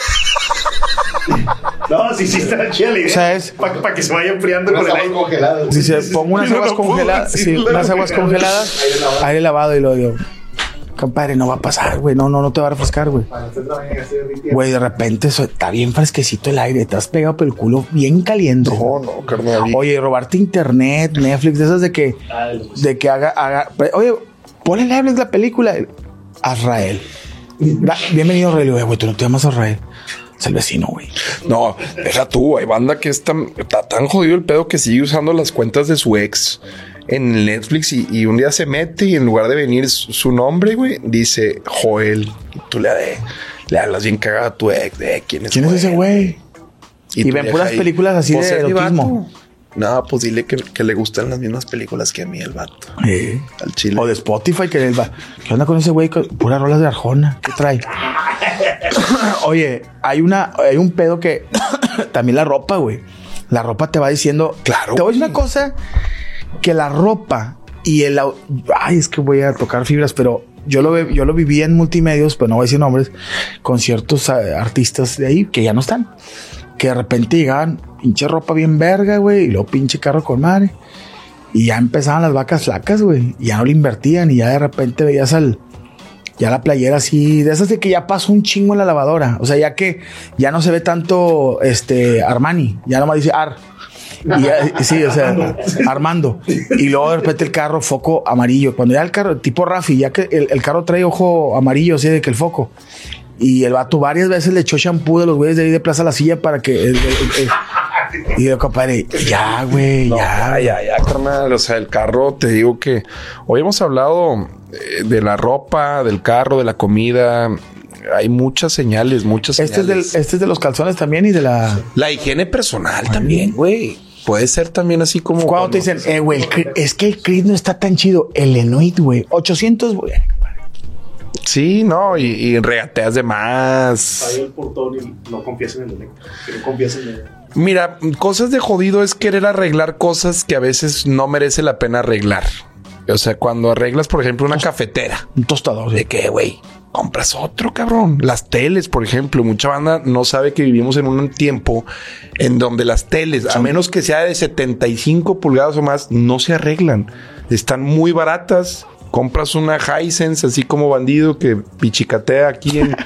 No, sí, sí está chida la idea. O sea, es... Para pa que se vaya enfriando con el aire congelado. Si se pongo unas aguas congeladas, sí, unas aguas congeladas, aire lavado, aire lavado y lo digo, compadre, no va a pasar, güey. No, no, no te va a refrescar, güey. Güey, de repente eso, está bien fresquecito el aire. Te has pegado por el culo bien caliente. No, no, carnal. Oye, robarte internet, Netflix, de esas de que, de que haga, haga. Oye, ponle Netflix la película. Azrael. Bienvenido, Rey. Güey, tú no te llamas Azrael. Es el vecino, güey. No, deja tú. Hay banda que es tan, está tan jodido el pedo que sigue usando las cuentas de su ex en Netflix y, y un día se mete y en lugar de venir su, su nombre, güey, dice Joel. Y tú le, de, le hablas bien cagado a tu ex de quién es ¿Quién Joel? Es ese güey? Y, y ven puras ahí películas así pues de erotismo. No, pues dile que, que le gustan las mismas películas que a mí, el vato. ¿Eh? Al chile. O de Spotify, que el va. ¿Qué onda con ese güey? Puras rolas de Arjona. ¿Qué trae? Oye, hay una, hay un pedo que también la ropa, güey. La ropa te va diciendo... Claro. Te voy a decir una cosa, que la ropa y el... Ay, es que voy a tocar fibras, pero yo lo, yo lo viví en multimedios, pero no voy a decir nombres, con ciertos artistas de ahí que ya no están. Que de repente llegaban, pinche ropa bien verga, güey, y luego pinche carro con madre. Y ya empezaban las vacas flacas, güey. Y ya no le invertían y ya de repente veías al... Ya la playera así, de esas de que ya pasó un chingo en la lavadora. O sea, ya que ya no se ve tanto este Armani, ya nomás dice Ar. Y ya, sí, o sea, Armando. Y luego de repente el carro, foco amarillo. Cuando ya el carro, tipo Rafi, ya que el, el carro trae ojo amarillo, así de que el foco. Y el vato varias veces le echó shampoo de los güeyes de ahí de Plaza La Silla para que... El, el, el, y yo, compadre, ya, güey, no, ya. Ya, ya, carnal. O sea, el carro, te digo que hoy hemos hablado de la ropa, del carro, de la comida. Hay muchas señales, muchas este señales. Es del, este es de los calzones también y de la... La higiene personal Ay, también, güey. Puede ser también así como... Cuando, cuando te dicen, eh, güey, es que el Creed no está tan chido. El Enoid, güey. ochocientos, güey. Sí, no, y, y regateas de más. Ahí el portón y no confías en el electro. Que no confías en el... Mira, cosas de jodido es querer arreglar cosas que a veces no merece la pena arreglar. O sea, cuando arreglas, por ejemplo, una cafetera. Un tostador. ¿De qué, güey? Compras otro, cabrón. Las teles, por ejemplo. Mucha banda no sabe que vivimos en un tiempo en donde las teles, a menos que sea de setenta y cinco pulgadas o más, no se arreglan. Están muy baratas. Compras una Hisense así como bandido que pichicatea aquí en...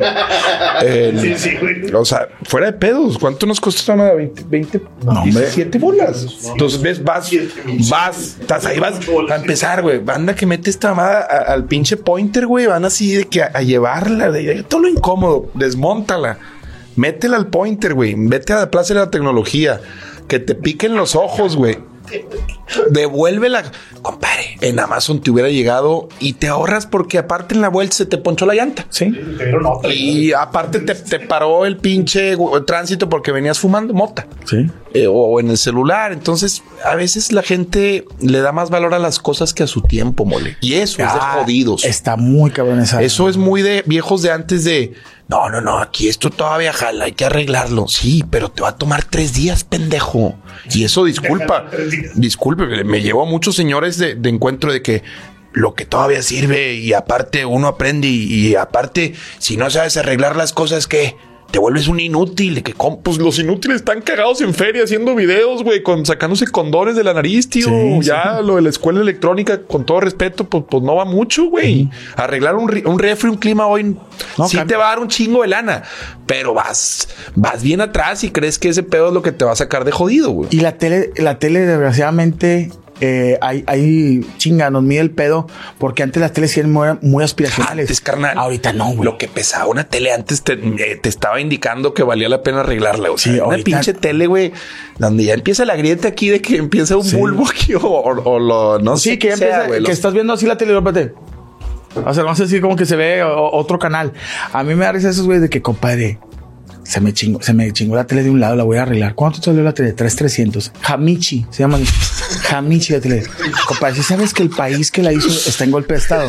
en sí, sí, güey. O sea, fuera de pedos. ¿Cuánto nos costó una veinte, veinte, no, diecisiete bolas? No, entonces ves, vas, vas, estás ahí, vas a empezar, güey. Banda que mete esta mamada a, al pinche pointer, güey. Van así de que a, a llevarla, de, de todo lo incómodo. Desmóntala. Métela al pointer, güey. Vete a la Plaza de la Tecnología. Que te piquen los ojos, güey. Devuélvela, compadre. En Amazon te hubiera llegado y te ahorras porque aparte en la vuelta se te ponchó la llanta. Sí. Y aparte te, te paró el pinche tránsito porque venías fumando mota. Sí. Eh, o en el celular. Entonces, a veces la gente le da más valor a las cosas que a su tiempo, mole. Y eso ah, es de jodidos. Está muy cabrón esa. Eso es muy de viejos de antes de... No, no, no, aquí esto todavía jala, hay que arreglarlo. Sí, pero te va a tomar tres días, pendejo. Y eso, disculpa, disculpe, me llevo a muchos señores de, de encuentro de que lo que todavía sirve y aparte uno aprende y, y aparte, si no sabes arreglar las cosas, ¿qué? Te vuelves un inútil. Que pues los inútiles están cagados en feria haciendo videos, güey, con sacándose condones de la nariz, tío. Sí, ya sí. Lo de la escuela electrónica, con todo respeto, pues, pues no va mucho, güey. Uh-huh. Arreglar un, un refri, un clima hoy no, sí te va a dar un chingo de lana, pero vas, vas bien atrás y crees que ese pedo es lo que te va a sacar de jodido, güey. Y la tele, la tele, desgraciadamente, eh, hay, hay chinga, nos mide el pedo, porque antes las teles eran muy, muy aspiracionales. Antes, carnal. Ahorita no, güey. Lo que pesaba una tele antes te, eh, te estaba indicando que valía la pena arreglarla. O sea, sí, una ahorita... pinche tele, güey, donde ya empieza la grieta aquí de que empieza un sí. bulbo aquí o, o, o lo, no sí, sé. que ya sea, empieza, güey, que los... estás viendo así la tele, espérate. O sea, no sé si como que se ve o, otro canal. A mí me da risa esos güeyes de que, compadre, se me chingó, se me chingó la tele de un lado, la voy a arreglar. ¿Cuánto te salió la tele? tres mil trescientos. Hamichi, se llama Hamichi la tele. Compadre, ¿sí sabes que el país que la hizo está en golpe de estado?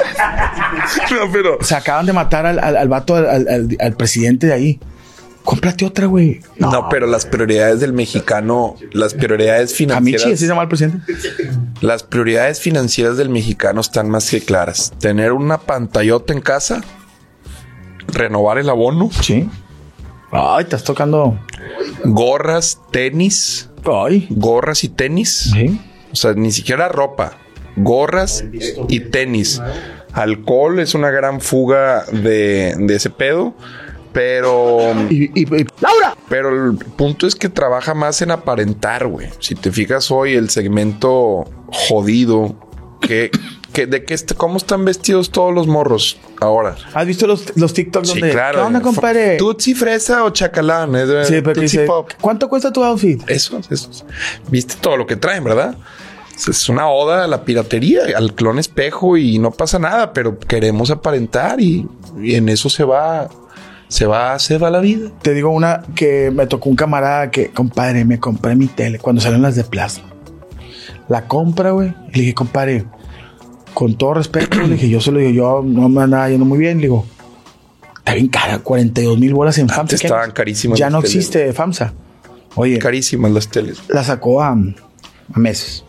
No, pero... Se acaban de matar al, al, al vato, al, al, al presidente de ahí. Cómprate otra, güey. No, no, pero las prioridades del mexicano, las prioridades financieras... Hamichi, ¿así se llama el presidente? Las prioridades financieras del mexicano están más que claras. Tener una pantallota en casa, renovar el abono. Sí. Ay, estás tocando... Gorras, tenis. Ay. Gorras y tenis. Sí. O sea, ni siquiera ropa. Gorras y tenis. Alcohol es una gran fuga de, de ese pedo. Pero... Y, y, y, ¡Laura! Pero el punto es que trabaja más en aparentar, güey. Si te fijas hoy, el segmento jodido que... Que, de que este, ¿cómo están vestidos todos los morros ahora? ¿Has visto los, los TikToks sí, donde... Claro. ¿Qué onda, compadre? ¿Tutsi fresa o chacalán? Es sí, pero dice, pop. ¿Cuánto cuesta tu outfit? Eso, eso. Viste todo lo que traen, ¿verdad? Es una oda a la piratería, al clon espejo y no pasa nada, pero queremos aparentar y, y en eso se va... Se va, se va la vida. Te digo una que me tocó un camarada que, compadre, me compré mi tele cuando salieron las de plasma. La compra, güey. Le dije, compadre... Con todo respeto, le dije, yo se lo digo, yo no me andaba yendo muy bien. Le digo, está bien cara, cuarenta y dos mil bolas en FAMSA. Estaban carísimas. Ya no existe FAMSA. Oye. Carísimas las teles. La sacó a, a meses.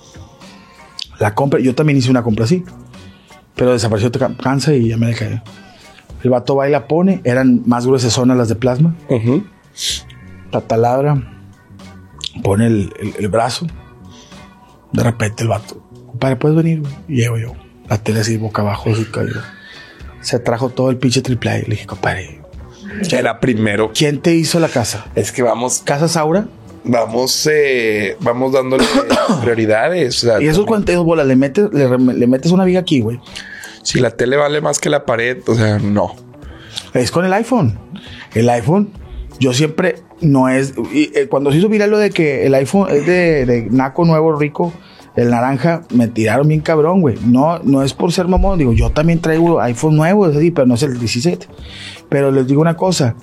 La compra, yo también hice una compra así. Pero desapareció, te cansa y ya me la caí. El vato va y la pone. Eran más gruesas zonas las de plasma. Uh-huh. La taladra. Pone el, el, el brazo. De repente el vato. Compadre, ¿puedes venir? Y llego yo. La tele así boca abajo. Así cayó. Se trajo todo el pinche triple A. Le dije, compadre. Era primero. ¿Quién te hizo la casa? Es que vamos... ¿Casa Saura? Vamos, eh, vamos dándole prioridades. O sea, y esos cuantos bolas, le metes, le, le metes una viga aquí, güey. Si la tele vale más que la pared, o sea, no. Es con el iPhone. El iPhone, yo siempre no es... Y, eh, cuando se hizo viral lo de que el iPhone es de, de naco nuevo, rico, el naranja, me tiraron bien cabrón, güey. No, no es por ser mamón. Digo, yo también traigo iPhone nuevo, es así, pero no es el diecisiete. Pero les digo una cosa.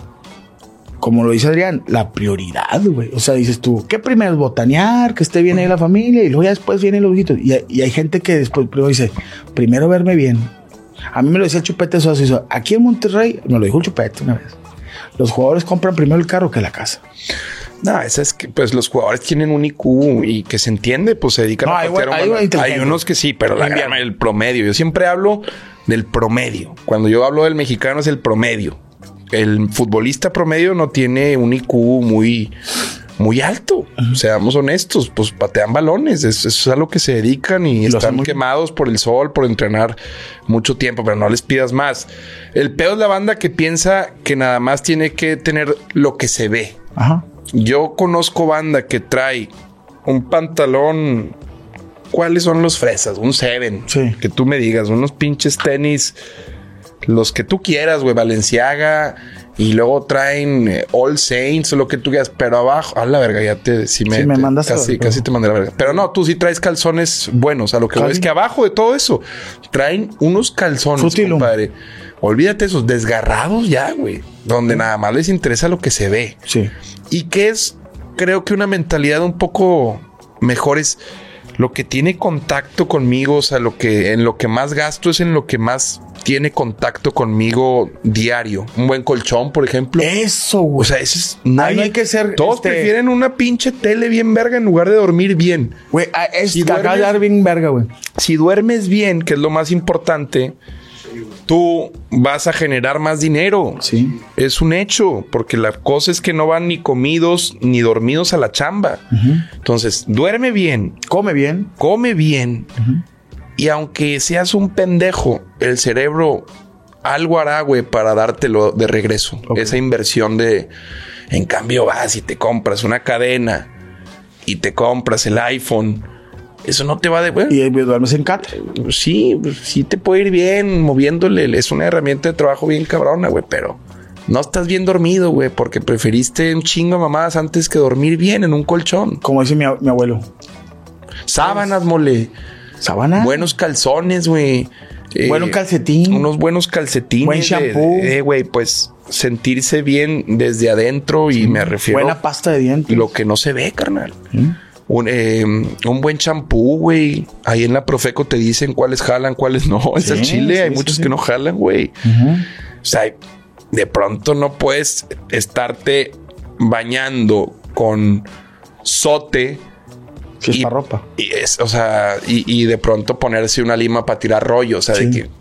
Como lo dice Adrián, la prioridad, güey. O sea, dices tú, ¿qué primero es botanear? Que esté bien ahí la familia y luego ya después vienen los hijitos. Y, y hay gente que después primero dice, primero verme bien. A mí me lo decía el Chupete Sosa. Aquí en Monterrey, me lo dijo el Chupete una vez. Los jugadores compran primero el carro que la casa. No, esa es que pues los jugadores tienen un I Q y que se entiende, pues se dedican no, a patear hay, hay, hay unos que sí, pero la gran, el promedio. Yo siempre hablo del promedio. Cuando yo hablo del mexicano es el promedio. El futbolista promedio no tiene un I Q muy, muy alto. Uh-huh. Seamos honestos, pues patean balones. Eso es a lo que se dedican y lo están quemados por el sol, por entrenar mucho tiempo, pero no les pidas más. El peor es la banda que piensa que nada más tiene que tener lo que se ve. Ajá. Yo conozco banda que trae un pantalón. ¿Cuáles son los fresas? Un Seven. Sí. Que tú me digas, unos pinches tenis. Los que tú quieras, güey, Balenciaga, y luego traen eh, All Saints o lo que tú quieras, pero abajo, a la verga, ya te, si me, sí, me te, mandas casi, pero... casi te mandé la verga. Pero no, tú sí traes calzones buenos, a lo que voy es que abajo de todo eso, traen unos calzones, Frutilum. Compadre. Olvídate esos desgarrados ya, güey, donde sí. Nada más les interesa lo que se ve. Sí. Y que es, creo que una mentalidad un poco mejor es lo que tiene contacto conmigo, o sea, lo que en lo que más gasto es en lo que más tiene contacto conmigo diario. Un buen colchón, por ejemplo. Eso, güey. O sea, eso es... Nadie, no hay que ser... Todos este... prefieren una pinche tele bien verga en lugar de dormir bien. Güey, es si cagar duermes, bien verga, güey. Si duermes bien, que es lo más importante, tú vas a generar más dinero. Sí. Es un hecho, porque la cosa es que no van ni comidos ni dormidos a la chamba. Uh-huh. Entonces, duerme bien. Come bien. Come bien. Uh-huh. Y aunque seas un pendejo, el cerebro algo hará, güey, para dártelo de regreso. Okay. Esa inversión de... En cambio, vas y te compras una cadena y te compras el iPhone. Eso no te va de... Bueno, y duermes en catre. Sí, sí te puede ir bien moviéndole. Es una herramienta de trabajo bien cabrona, güey, pero no estás bien dormido, güey, porque preferiste un chingo de mamadas antes que dormir bien en un colchón. Como dice mi, mi abuelo. Sábanas, mole. ¿Sábanas? Buenos calzones, güey. Eh, Buen calcetín. Unos buenos calcetines. Buen shampoo. Eh, güey, pues sentirse bien desde adentro y sí, me refiero... Buena pasta de dientes. Lo que no se ve, carnal. ¿Mm? Un, eh, un buen champú, güey. Ahí en la Profeco te dicen cuáles jalan, cuáles no. Es sí, el chile. Sí, hay sí, muchos sí. que no jalan, güey. Uh-huh. O sea, de pronto no puedes estarte bañando con sote. Si es para ropa. Y es, o sea, y, y de pronto ponerse una lima para tirar rollo. O sea, sí. de que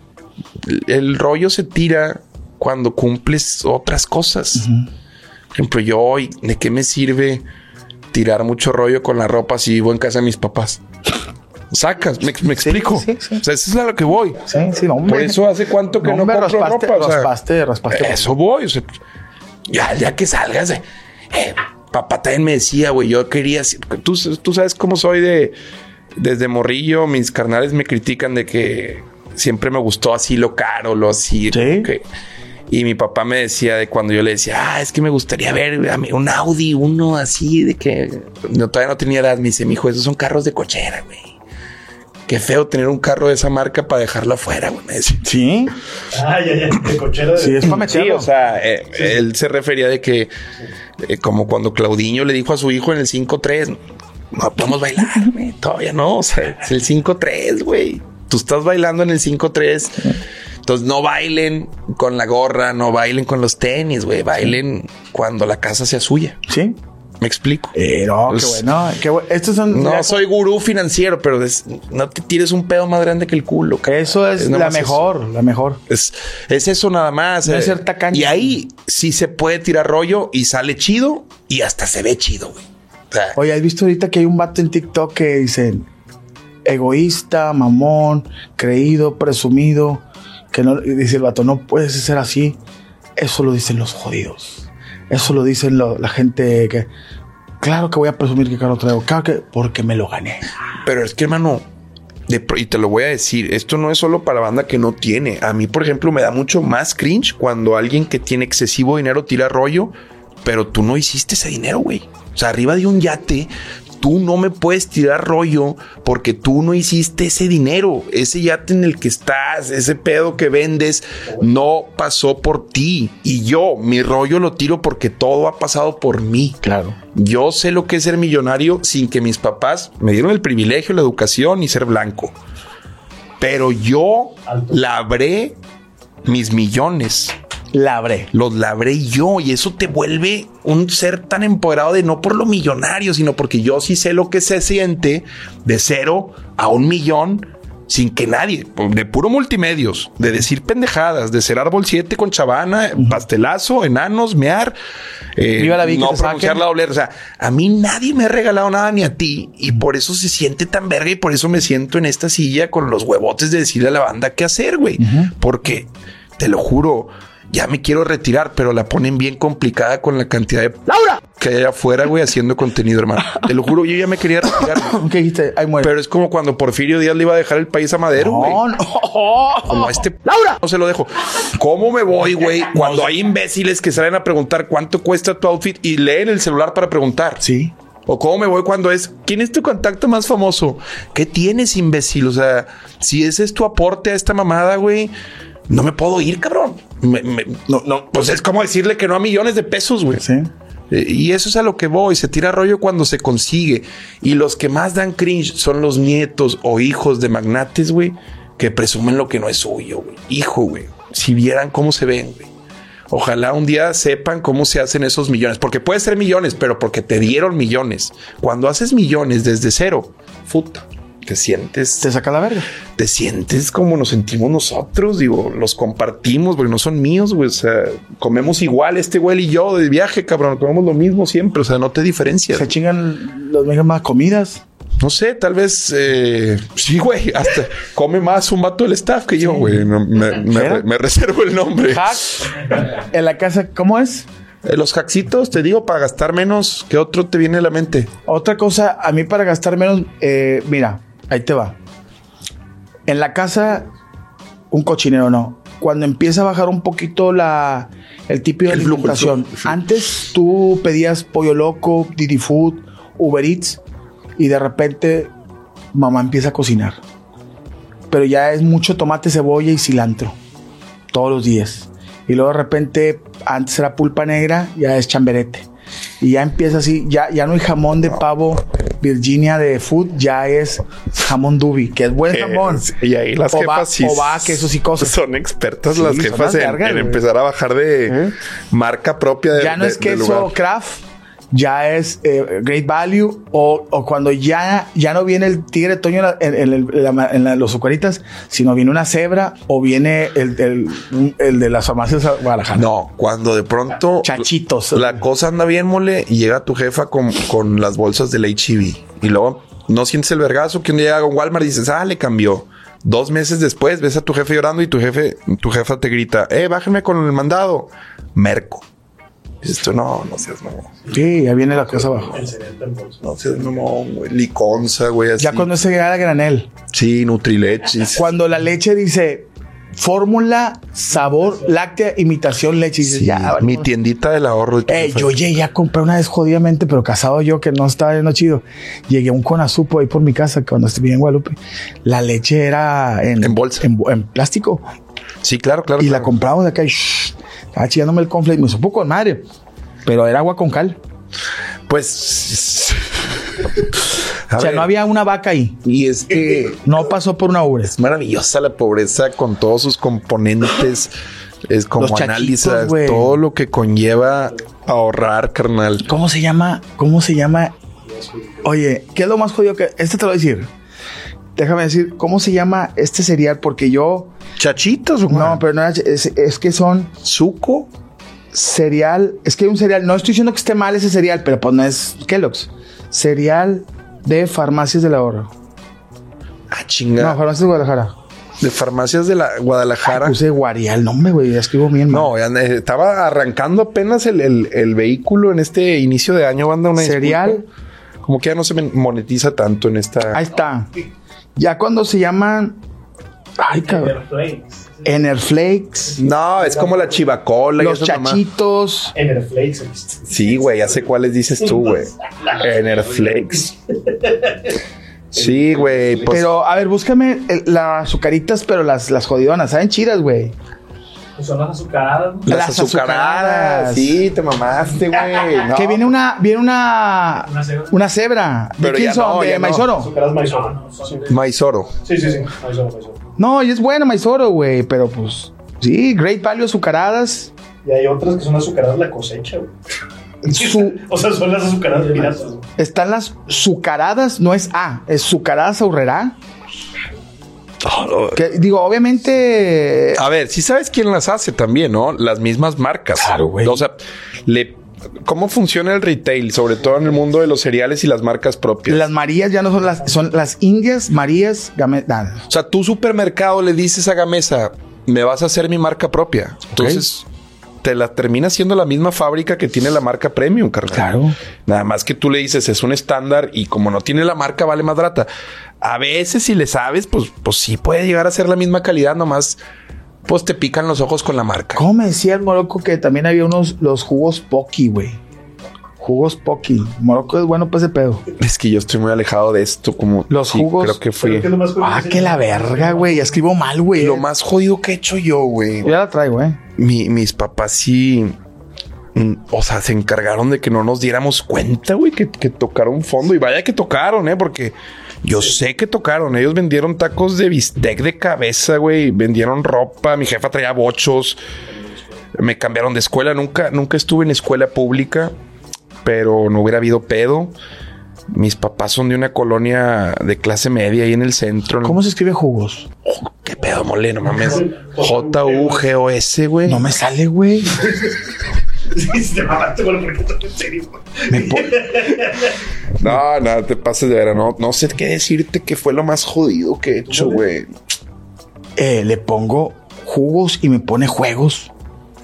el rollo se tira cuando cumples otras cosas. Uh-huh. Por ejemplo, yo hoy, ¿de qué me sirve tirar mucho rollo con la ropa si vivo en casa de mis papás? Sacas, me, me explico. Sí, sí, sí. O sea, eso es a lo que voy. Sí, sí, no, por eso hace cuánto que no, no compro raspaste, ropa. O sea, raspaste, raspaste. Eso voy. O sea, ya, ya que salgas, eh, eh, papá también me decía, güey, yo quería... Tú, tú sabes cómo soy de... Desde morrillo, mis carnales me critican de que siempre me gustó así lo caro, lo así. Sí. Que, y mi papá me decía de cuando yo le decía, ah, es que me gustaría ver un Audi, uno así de que no, todavía no tenía edad. Me dice, mijo, esos son carros de cochera, güey. Qué feo tener un carro de esa marca para dejarlo afuera, güey. Sí. Ay, ay, ay, de cochera. De... Sí, es para meterlo. Sí, o sea, eh, sí. él se refería de que eh, como cuando Claudinho le dijo a su hijo en el cinco tres, no podemos bailar, güey. Todavía no, o sea, es el cinco tres, güey. Tú estás bailando en el cinco tres. Entonces no bailen con la gorra, no bailen con los tenis, güey. Bailen sí. cuando la casa sea suya. Sí. ¿Me explico? Eh, no, Pues, qué bueno. Qué bueno. Estos son... No ya- soy gurú financiero, pero des- no te tires un pedo más grande que el culo. cabrón. Eso es, nada la más mejor, la mejor. Es, es eso nada más. No eh. es ser tacaño. Y ahí sí se puede tirar rollo y sale chido y hasta se ve chido, güey. O sea, Oye, ¿has visto ahorita que hay un vato en TikTok que dicen egoísta, mamón, creído, presumido? Que no, y dice el vato, no puedes ser así. Eso lo dicen los jodidos. Eso lo dicen lo- la gente que... Claro que voy a presumir que carro traigo. Claro que... Porque me lo gané. pero es que, hermano, de pro- y te lo voy a decir, esto no es solo para banda que no tiene. A mí, por ejemplo, me da mucho más cringe cuando alguien que tiene excesivo dinero tira rollo, pero tú no hiciste ese dinero, güey. O sea, arriba de un yate, tú no me puedes tirar rollo porque tú no hiciste ese dinero. Ese yate en el que estás, ese pedo que vendes, no pasó por ti. Y yo, mi rollo lo tiro porque todo ha pasado por mí. Claro. Yo sé lo que es ser millonario sin que mis papás me dieron el privilegio, la educación y ser blanco. Pero yo labré mis millones. Labré. Los labré yo y eso te vuelve un ser tan empoderado de no por lo millonario, sino porque yo sí sé lo que se siente de cero a un millón sin que nadie, de puro multimedios, de decir pendejadas, de ser árbol siete con chavana, uh-huh. pastelazo, enanos, mear, eh, Viva la vida, no que te pronunciar saquen. la doble R. O sea, a mí nadie me ha regalado nada ni a ti y por eso se siente tan verga y por eso me siento en esta silla con los huevotes de decirle a la banda qué hacer, güey. Uh-huh. Porque te lo juro, ya me quiero retirar, pero la ponen bien complicada con la cantidad de ¡Laura! que hay allá afuera, güey, haciendo contenido, hermano. Te lo juro, yo ya me quería retirar. ¿Qué dijiste? Ahí muere. Pero es como cuando Porfirio Díaz le iba a dejar el país a Madero, güey. No, no. Como a este ¡Laura! no se lo dejo. ¿Cómo me voy, güey? Cuando hay imbéciles que salen a preguntar cuánto cuesta tu outfit y leen el celular para preguntar. Sí. O cómo me voy cuando es, ¿quién es tu contacto más famoso? ¿Qué tienes, imbécil? O sea, si ese es tu aporte a esta mamada, güey, no me puedo ir, cabrón. Me, me, no, no, pues es como decirle que no a millones de pesos, güey. Sí. Eh, Y eso es a lo que voy. Se tira rollo cuando se consigue. Y los que más dan cringe son los nietos o hijos de magnates, güey, que presumen lo que no es suyo, güey. Hijo, güey. Si vieran cómo se ven, güey. Ojalá un día sepan cómo se hacen esos millones. Porque puede ser millones, pero porque te dieron millones. Cuando haces millones desde cero, puta, te sientes... Te saca la verga. Te sientes como nos sentimos nosotros, digo, los compartimos, porque no son míos, güey. O sea, comemos igual este güey y yo de viaje, cabrón. Comemos lo mismo siempre, o sea, no te diferencias. Se chingan las mismas comidas. No sé, tal vez, eh, sí, güey, hasta come más un vato del staff que yo, güey. No, me, me, me reservo el nombre. Hack. En la casa, ¿cómo es? Eh, los hacksitos, te digo, para gastar menos, ¿qué otro te viene a la mente? Otra cosa, a mí para gastar menos, eh, mira, ahí te va. En la casa, un cochinero no. Cuando empieza a bajar un poquito la, el tipo de El flujo, el alimentación. flujo, el flujo. Antes tú pedías Pollo Loco, Didi Food, Uber Eats y de repente mamá empieza a cocinar. Pero ya es mucho tomate, cebolla y cilantro todos los días. Y luego de repente, antes era pulpa negra, ya es chamberete. Y ya empieza así, ya, ya no hay jamón de pavo Virginia de Food, ya es jamón Dubi, que es buen jamón. Eh, y ahí las O jefas va- sí o va, quesos y cosas. son expertas Sí, las son jefas las en, vergas, en güey. empezar a bajar de ¿Eh? marca propia de, Ya no de- es del queso lugar. Kraft, ya es eh, Great Value, o, o cuando ya, ya no viene el tigre toño en, la- en- en el- en la- en la- los azucaritas, sino viene una cebra o viene el, el, el de las farmacias de Guadalajara. No, cuando de pronto Chachitos. la cosa anda bien, mole, y llega tu jefa con, con las bolsas del H E B y luego no sientes el vergazo que un día llega a un Walmart y dices, ah, le cambió. Dos meses después ves a tu jefe llorando y tu jefe, tu jefa te grita, eh, bájenme con el mandado. Merco. Dices tú, no, no seas mamón. Sí, ya viene la cosa abajo. El cereal en bolsa. No seas mamón, güey. Liconza, güey, así. Ya cuando se llega a granel. Sí, Nutrileches. Cuando la leche dice fórmula, sabor, láctea, imitación leche. Y dices, Sí, ya, mi vale. tiendita del ahorro. de tu Eh, jefe. yo llegué a comprar una vez jodidamente, pero casado yo, que no estaba yendo chido. Llegué a un Conazupo ahí por mi casa cuando estuve en Guadalupe. La leche era en, En bolsa. en, en plástico. Sí, claro, claro. Y la claro. compramos de acá y shh, estaba chillándome el cornflake. Me supo con madre, pero era agua con cal. Pues. A o sea, ver, no había una vaca ahí. Y es que No pasó por una ubre. es maravillosa la pobreza con todos sus componentes Es como Los analizas chachitos, güey. todo lo que conlleva ahorrar, carnal. ¿Cómo se llama? ¿Cómo se llama? Oye, ¿qué es lo más jodido que...? Este te lo voy a decir. Déjame decir, ¿cómo se llama este cereal? Porque yo... Chachitos, güey. No, pero no es, es, es que son... Suco. Cereal... Es que hay un cereal... No estoy diciendo que esté mal ese cereal, pero pues no es Kellogg's. Cereal de Farmacias del Ahorro. Ah, chinga. No, Farmacias de Guadalajara. De Farmacias de la Guadalajara. Puse Guarial, no me güey, ya escribo bien. No, ya, eh, estaba arrancando apenas el, el, el vehículo en este inicio de año, banda. Una Cereal. disculpa. Como que ya no se monetiza tanto en esta... Ahí está. Ya cuando se llaman... Ay, cabrón. Enerflakes. No, es como la chivacola. y Los esas mamás. chachitos. Enerflakes. Sí, güey, ya sé cuáles dices tú, güey. Enerflakes. Sí, güey. Pues, Pero, a ver, búscame el- las azucaritas, pero las, las jodidonas. ¿Saben chidas, güey? Pues son las azucaradas. ¿no? las las azucaradas. azucaradas. Sí, te mamaste, güey. No. Que viene una... Viene una... Una cebra. Una cebra. ¿De Pero quién ya son? no, ¿De ya no. Maizoro? Azucaradas Maizoro. No, no, son de- Maizoro. Sí, sí, sí. Maizoro, Maizoro. No, y es buena Maizoro, güey. Pero, pues... Sí, Great Value azucaradas. Y hay otras que son azucaradas la cosecha, güey. Su, O sea, son las azucaradas piratas, güey. están las sucaradas. No es A. Es sucaradas aurrerá. Que, digo, obviamente... A ver, sí sabes quién las hace también, ¿no? Las mismas marcas. Claro, güey. O sea, le... ¿cómo funciona el retail? Sobre todo en el mundo de los cereales y las marcas propias. Las Marías ya no son las... Son las Indias, Marías, Game... nada. O sea, tu supermercado le dices a Gamesa, me vas a hacer mi marca propia. Entonces, te la termina siendo la misma fábrica que tiene la marca premium, carnal. Claro. Nada más que tú le dices, es un estándar y como no tiene la marca, vale más barata. A veces, si le sabes, pues, pues sí puede llegar a ser la misma calidad, nomás pues te pican los ojos con la marca. ¿Cómo me decía el Morocco que también había unos... Los jugos Pocky, güey? Jugos Pocky. Morocco es bueno para ese pedo. Es que yo estoy muy alejado de esto, como Los sí, jugos- creo que Pero fui ¿qué es lo más jodido Ah, se que la llama? verga, güey. Ya escribo mal, güey. lo más jodido que he hecho yo, güey. Ya la traigo, eh. Mi- mis papás sí, mm, o sea, se encargaron de que no nos diéramos cuenta, güey, que, que tocaron fondo. Y vaya que tocaron, ¿eh? Porque yo sé que tocaron. Ellos vendieron tacos de bistec de cabeza, güey. Vendieron ropa. Mi jefa traía bochos. Me cambiaron de escuela. Nunca, nunca estuve en escuela pública, pero no hubiera habido pedo. Mis papás son de una colonia de clase media ahí en el centro. ¿Cómo se escribe jugos? ¿Qué pedo, mole? No mames. J U G O S, güey. No me sale, güey. Sí, te mamaste con el recuerdo, en serio, güey. Me po- No, no, te pases de vera. No, no sé qué decirte que fue lo más jodido que he hecho, güey. eh, le pongo jugos y me pone juegos.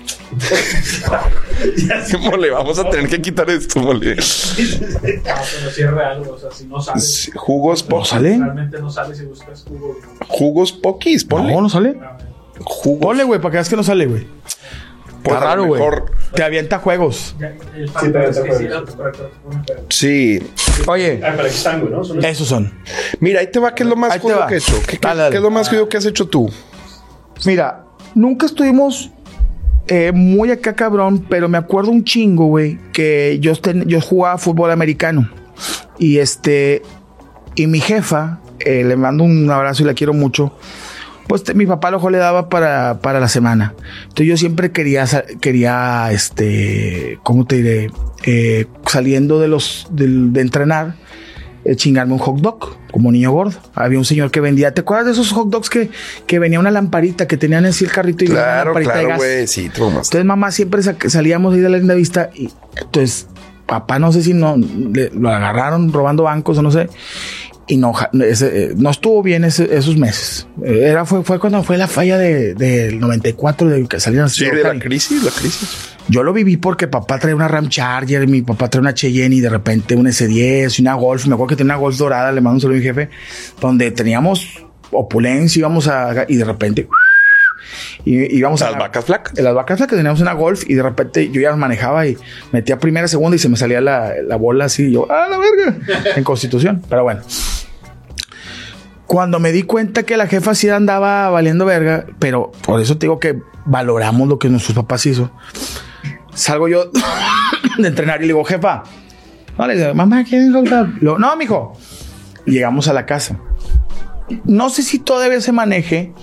Mole, vamos a tener que quitar esto, mole. No, pero sí es real, o sea, si no sales. Sí, Jugos ¿No pokis. sale? Realmente no sales si buscas jugo. Jugos pokis, ponle. No, no sale. Jugos. Ponle, güey, para que veas que no sale, güey. Pues Está a lo raro, güey. mejor- Te avienta juegos. Ya, el Sí, factor pero es te que acuerdas. sí, la autocorrector te pone pedo. Sí. Oye, Ah, pero aquí están, güey, ¿no? Son estos. esos son. Mira, ahí te va. ¿Qué es lo más Ahí te jodido va. que he hecho? ¿Qué, qué- Dale, dale. qué es lo más jodido que has hecho tú? Mira, nunca estuvimos eh, muy acá, cabrón, pero me acuerdo un chingo, güey, que yo, ten- yo jugaba fútbol americano. Y este, y mi jefa, eh, le mando un abrazo y la quiero mucho. Pues te- mi papá lo le daba para, para la semana. Entonces yo siempre quería, sa- quería, este, ¿cómo te diré? Eh, saliendo de los, del- de entrenar, eh, chingarme un hot dog, como niño gordo. Había un señor que vendía, ¿te acuerdas de esos hot dogs que, que venía una lamparita, que tenían así el carrito y venía una Claro, lamparita de claro, gas? güey. Sí, te mamaste. Entonces mamá siempre sa- salíamos ahí de la linda vista y entonces papá no sé si no le- lo agarraron robando bancos o no sé. Y no, ja- ese, eh, no estuvo bien ese- esos meses. Eh, Era, fue, fue cuando fue la falla de, del noventa y cuatro de que salieron. Sí, de la crisis, la crisis. Yo lo viví porque papá traía una Ram Charger, mi papá traía una Cheyenne y de repente un S diez y una Golf. Me acuerdo que tenía una Golf dorada, le mando un saludo a mi jefe, donde teníamos opulencia, íbamos a... y de repente... Y íbamos a Las vacas flacas. en las vacas flacas teníamos una Golf y de repente yo ya las manejaba y metía primera, segunda y se me salía la, la bola así. Y yo, ¡ah, la verga! En Constitución. Pero bueno. Cuando me di cuenta que la jefa sí andaba valiendo verga, pero por eso te digo que valoramos lo que nuestros papás hizo. Salgo yo de entrenar y le digo, jefa, no, le digo, mamá, ¿quieren soltar? Lo, no, mijo. Y llegamos a la casa. No sé si todavía se maneje,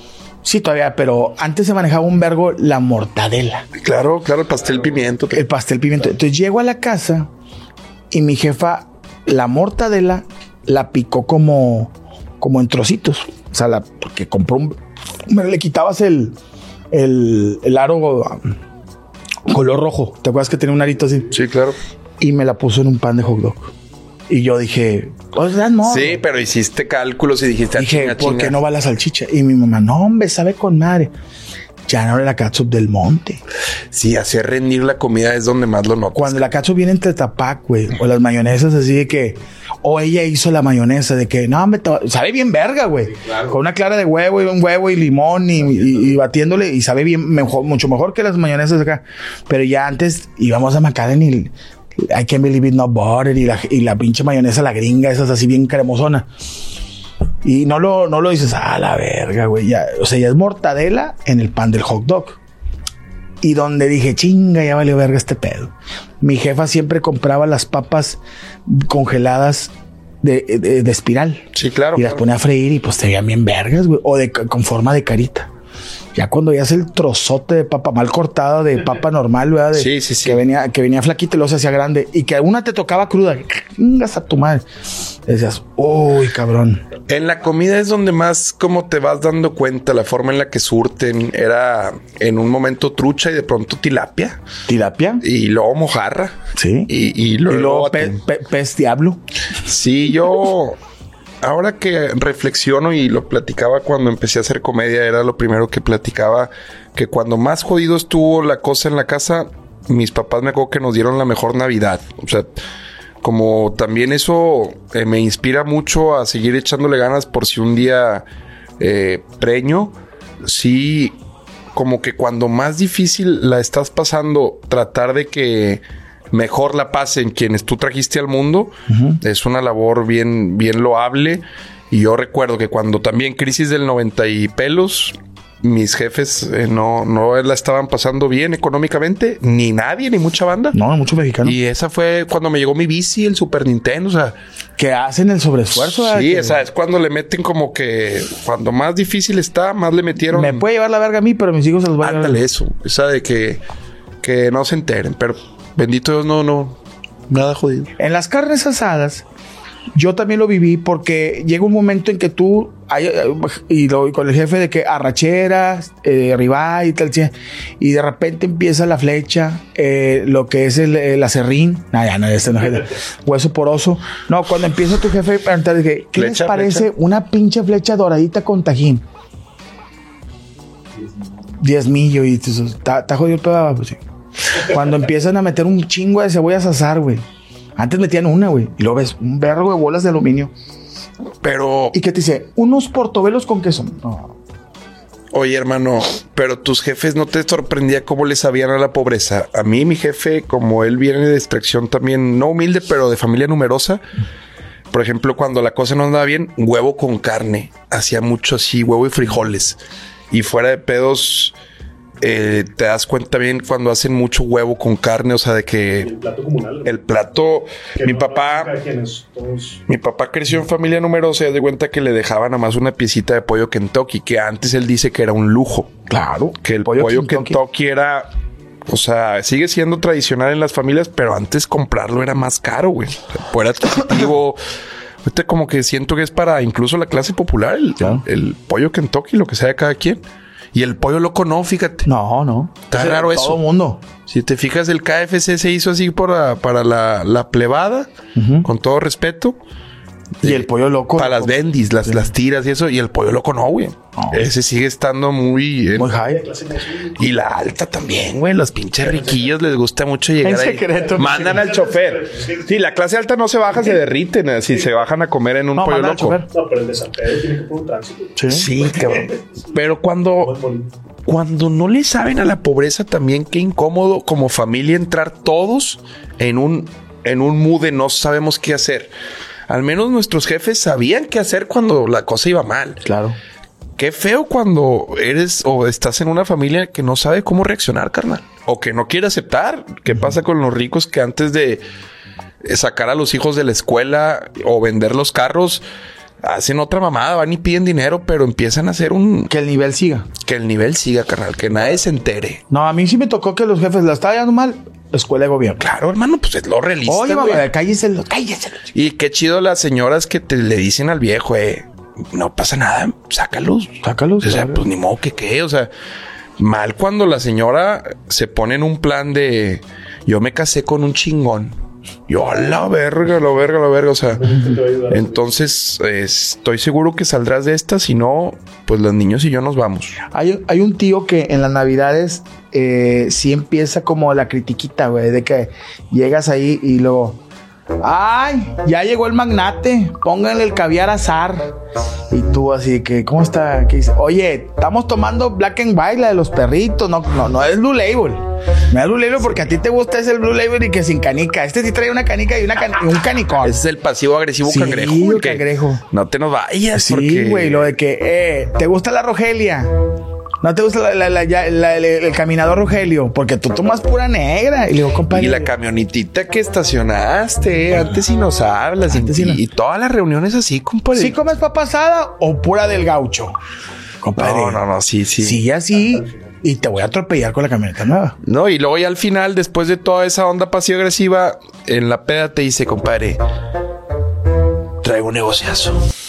Sí, todavía, pero antes se manejaba un vergo la mortadela. Claro, claro, el pastel pimiento. El pastel pimiento. Entonces llego a la casa y mi jefa, la mortadela, la picó como, como en trocitos. O sea, la, porque compró un... Le quitabas el, el, el aro color rojo. ¿Te acuerdas que tenía un arito así? Sí, claro. Y me la puso en un pan de hot dog. Y yo dije, o sea, no. Sí, pero hiciste cálculos y dijiste, dije, chinga, ¿por chinga. qué no va la salchicha? Y mi mamá, no, hombre, sabe con madre. Ya no era la catsup del monte. Sí, hacer rendir la comida es donde más lo notas. Cuando la catsup viene entre tapac, güey, o las mayonesas así de que, o ella hizo la mayonesa de que, no, hombre, sabe bien verga, güey. Sí, claro. Con una clara de huevo y un huevo y limón y, y, y batiéndole y sabe bien, mejor, mucho mejor que las mayonesas acá. Pero ya antes íbamos a McAllen y I can't believe it, no butter y la, y la pinche mayonesa, la gringa, esas así bien cremosona. Y no lo, no lo dices, ah, la verga, güey. Ya, o sea, ya es mortadela en el pan del hot dog. Y donde dije, chinga, ya valió verga este pedo. Mi jefa siempre compraba las papas congeladas de, de, de espiral. Sí, claro. Y las claro. ponía a freír y pues te veían bien vergas, güey. O de, con forma de carita. Ya cuando ya hace el trozote de papa mal cortada de papa normal, ¿verdad? De, sí, sí, sí. Que venía, que venía flaquita y luego se hacía grande. Y que una te tocaba cruda. Chingas a tu madre. Decías, uy, cabrón. En la comida es donde más como te vas dando cuenta la forma en la que surten. Era en un momento trucha y de pronto tilapia. ¿Tilapia? Y luego mojarra. Sí. Y, y luego, y luego pe, pe, pez diablo. Sí, yo... Ahora que reflexiono y lo platicaba cuando empecé a hacer comedia, era lo primero que platicaba, que cuando más jodido estuvo la cosa en la casa, mis papás me acuerdo que nos dieron la mejor Navidad. O sea, como también eso eh, me inspira mucho a seguir echándole ganas por si un día eh, preño. Sí, como que cuando más difícil la estás pasando, tratar de que mejor la pasen quienes tú trajiste al mundo. Uh-huh. Es una labor bien, bien loable. Y yo recuerdo que cuando también crisis del noventa y pelos, mis jefes eh, no, no la estaban pasando bien económicamente, ni nadie, ni mucha banda. No, mucho mexicano. Y esa fue cuando me llegó mi bici, el Super Nintendo, o sea... Que hacen el sobreesfuerzo. Sí, que... o sea, es cuando le meten como que... Cuando más difícil está, más le metieron... Me puede llevar la verga a mí, pero mis hijos se los van a llevar. Ándale, eso. Esa de que... Que no se enteren, pero... Bendito Dios, no, no, nada jodido. En las carnes asadas, yo también lo viví porque llega un momento en que tú, hay, y lo con el jefe de que arracheras, eh, ribeye y tal, y de repente empieza la flecha, eh, lo que es el, el acerrín, no, ya no, este no es hueso poroso. No, cuando empieza tu jefe a preguntar, ¿qué flecha, les parece flecha? Una pinche flecha doradita con tajín? Diezmillo y está jodido el pedazo, pues sí. Cuando empiezan a meter un chingo de cebollas a asar, güey. Antes metían una, güey. Y luego ves un vergo de bolas de aluminio. Pero... ¿Y qué te dice? Unos portobelos con queso. No. Oye, hermano, pero tus jefes no te sorprendía cómo les sabían a la pobreza. A mí, mi jefe, como él viene de extracción también, no humilde, pero de familia numerosa. Por ejemplo, cuando la cosa no andaba bien, huevo con carne. Hacía mucho así, huevo y frijoles. Y fuera de pedos... Eh, te das cuenta bien cuando hacen mucho huevo con carne, o sea, de que el plato comunal, ¿no? El plato, mi no papá, todos... mi papá creció en familia numerosa y de cuenta que le dejaban nada más una piecita de pollo Kentucky, que antes él dice que era un lujo. Claro. Que el pollo, pollo Kentucky. Kentucky era, o sea, sigue siendo tradicional en las familias, pero antes comprarlo era más caro, güey. O sea, era adquisitivo. Ahorita como que siento que es para incluso la clase popular, el, claro. el, el pollo Kentucky, lo que sea de cada quien. Y el pollo loco no, fíjate. No, no. Está es raro eso. Todo mundo. Si te fijas, el K F C se hizo así para, para la, la plebada, uh-huh. con todo respeto. Y el pollo loco. Para las bendis, las, sí. las tiras y eso. Y el pollo loco no, güey. Oh. Ese sigue estando muy... Muy en, high. Y la alta también, güey. Los pinches riquillos les gusta mucho llegar en ahí. Secreto, mandan al chofer. Sí, la clase alta no se baja, se derriten. Así sí. se bajan a comer en un no, pollo loco. No, pero el de San Pedro tiene que poner un tránsito. Sí, sí cabrón. Pero cuando... Cuando no le saben a la pobreza también, qué incómodo como familia entrar todos en un, en un mood de no sabemos qué hacer. Al menos nuestros jefes sabían qué hacer cuando la cosa iba mal. Claro. Qué feo cuando eres o estás en una familia que no sabe cómo reaccionar, carnal. O que no quiere aceptar. ¿Qué pasa con los ricos que antes de sacar a los hijos de la escuela o vender los carros, hacen otra mamada, van y piden dinero, pero empiezan a hacer un... Que el nivel siga. Que el nivel siga, carnal, que nadie se entere. No, a mí sí me tocó que los jefes la estaban dando mal. Escuela de gobierno. Claro, hermano, pues es lo realista. Oye, mamá, cállese, cállese. Y qué chido las señoras que te le dicen al viejo, eh, no pasa nada, sácalos. Sácalos. O sea, claro. pues ni modo que qué, o sea, mal cuando la señora se pone en un plan de yo me casé con un chingón. Yo, a la verga, la verga, la verga. O sea, entonces eh, estoy seguro que saldrás de esta. Si no, pues los niños y yo nos vamos. Hay, hay un tío que en las navidades eh, sí empieza como la critiquita, güey, de que llegas ahí y luego, ay, ya llegó el magnate, pónganle el caviar azar. Y tú así que, ¿cómo está? ¿Qué dice? Oye, estamos tomando Black and White, la de los perritos. No, no, no es Blue Label. No es Blue Label porque a ti te gusta ese Blue Label y que sin canica. Este sí trae una canica y, una can y un canicón. Ese es el pasivo agresivo Sí, cangrejo. el Porque cangrejo. no te nos vayas. Sí, porque... güey, lo de que, eh, ¿te gusta la Rogelia? ¿No te gusta la, la, la, la, la, el, el caminador Rogelio? Porque tú tomas pura negra. Y le digo, compadre. Y la camionetita que estacionaste, antes si nos hablas. Antes y, sí no. y todas las reuniones así, compadre. ¿Sí comes papa asada o pura del gaucho? Compadre. No, no, no, sí, sí. Sí, así. Y te voy a atropellar con la camioneta nueva. No, y luego ya al final, después de toda esa onda pasivo-agresiva, en la peda te dice, compadre, traigo un negociazo.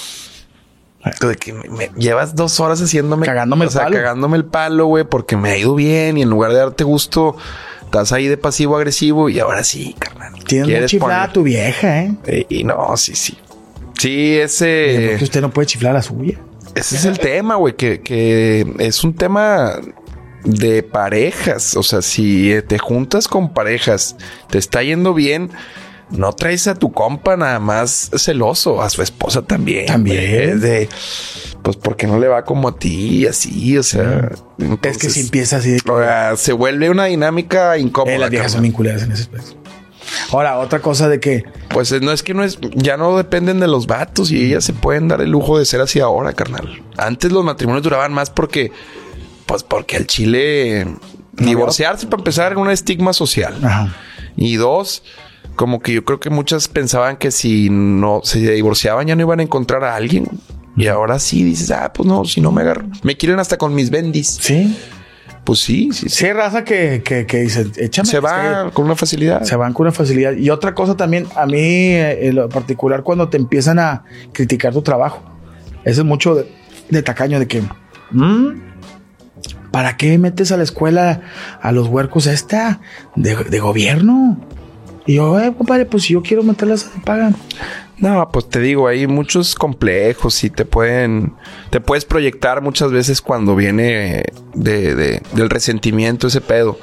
De que me, me llevas dos horas haciéndome... Cagándome el o sea, palo. cagándome el palo, güey, porque me ha ido bien y en lugar de darte gusto, estás ahí de pasivo-agresivo y ahora sí, carnal. Tienes muy ¿Quieres chiflada poner? a tu vieja, ¿eh? Eh, y no, sí, sí. Sí, ese... Porque usted no puede chiflar a la suya. Ese es el tema, güey, que, que es un tema de parejas. O sea, si te juntas con parejas, te está yendo bien, no traes a tu compa nada más celoso, a su esposa también. También. güey. Es de, pues, porque no le va como a ti y así, o sea. Entonces, Es que si empieza así. o sea, se vuelve una dinámica incómoda. Eh, las viejas son carnal. vinculadas en ese aspecto. Ahora, otra cosa de que... Pues no es que no es, ya no dependen de los vatos y ellas se pueden dar el lujo de ser así ahora, carnal. Antes los matrimonios duraban más porque, pues porque al chile divorciarse para empezar era un estigma social. Ajá. Y dos, como que yo creo que muchas pensaban que si no se divorciaban ya no iban a encontrar a alguien. Y ahora sí dices, ah, pues no, si no me agarro. Me quieren hasta con mis bendis. Sí. Pues sí, sí, sí. Sí hay raza que, que, que dice, échame. Se va es que con una facilidad. Se van con una facilidad. Y otra cosa también, a mí, eh, en lo particular, cuando te empiezan a criticar tu trabajo. Eso es mucho de, de tacaño, de que... ¿Mm? ¿Para qué metes a la escuela a los huercos esta de, de gobierno? Y yo, eh, compadre, pues si yo quiero meterlas, me pagan. No, pues te digo, hay muchos complejos y te pueden, te puedes proyectar muchas veces cuando viene de, de- del resentimiento ese pedo.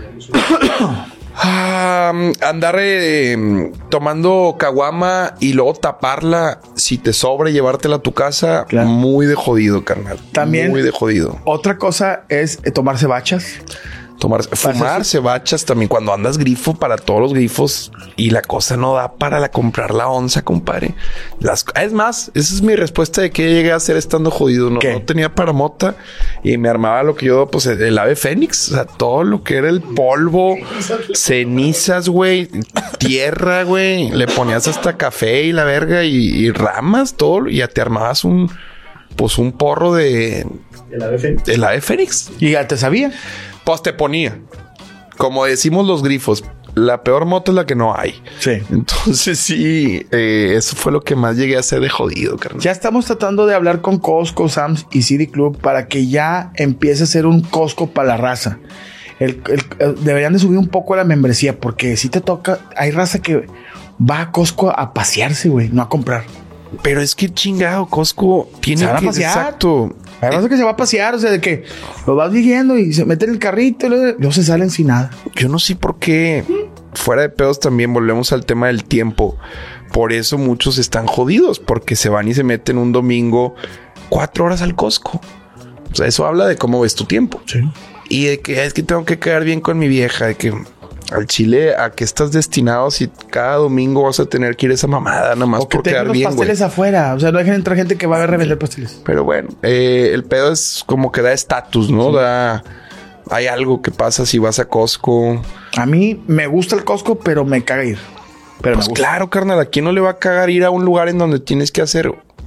Ah, andar eh, tomando caguama y luego taparla si te sobra y llevártela a tu casa, Claro. muy de jodido, carnal. También- Muy de jodido. Otra cosa es eh, tomarse bachas. Tomar, fumar, cebachas también cuando andas grifo para todos los grifos y la cosa no da para la comprar la onza, compadre. Las, es más, esa es mi respuesta de que llegué a hacer estando jodido. No, ¿Qué? no tenía para mota y me armaba lo que yo, pues el ave fénix, o sea, todo lo que era el polvo, cenizas, güey, tierra, güey. Le ponías hasta café y la verga y, y ramas, todo, y ya te armabas un, pues un porro de, El ave fénix. el ave fénix. Y ya te sabía. Pues te ponía. Como decimos los grifos, la peor moto es la que no hay. Sí. Entonces sí, eh, eso fue lo que más llegué a hacer de jodido, carnal. Ya estamos tratando de hablar con Costco, Sam's y City Club para que ya empiece a ser un Costco para la raza. El, el- el- deberían de subir un poco la membresía porque si te toca, hay raza que va a Costco a pasearse, güey, no a comprar. Pero es que chingado, Costco tiene Se van a que... pasear. Exacto. Hay raza que se va a pasear, o sea, de que lo vas viendo y se mete en el carrito y luego, luego se salen sin nada. Yo no sé por qué. Fuera de pedos también volvemos al tema del tiempo. Por eso muchos están jodidos, porque se van y se meten un domingo cuatro horas al Costco. O sea, eso habla de cómo ves tu tiempo. Sí. Y de que es que tengo que quedar bien con mi vieja, de que al chile a qué estás destinado si cada domingo vas a tener que ir a esa mamada nada más O que por tengan quedar los bien, güey. pasteles afuera. O sea, no dejen entrar gente que va a ver revender pasteles. Pero bueno, eh, el pedo es como que da estatus, ¿no? Da... Hay algo que pasa si vas a Costco. A mí me gusta el Costco, pero me caga ir. Pero Pues me gusta. claro, carnal, ¿a quién no le va a cagar ir a un lugar en donde tienes que hacer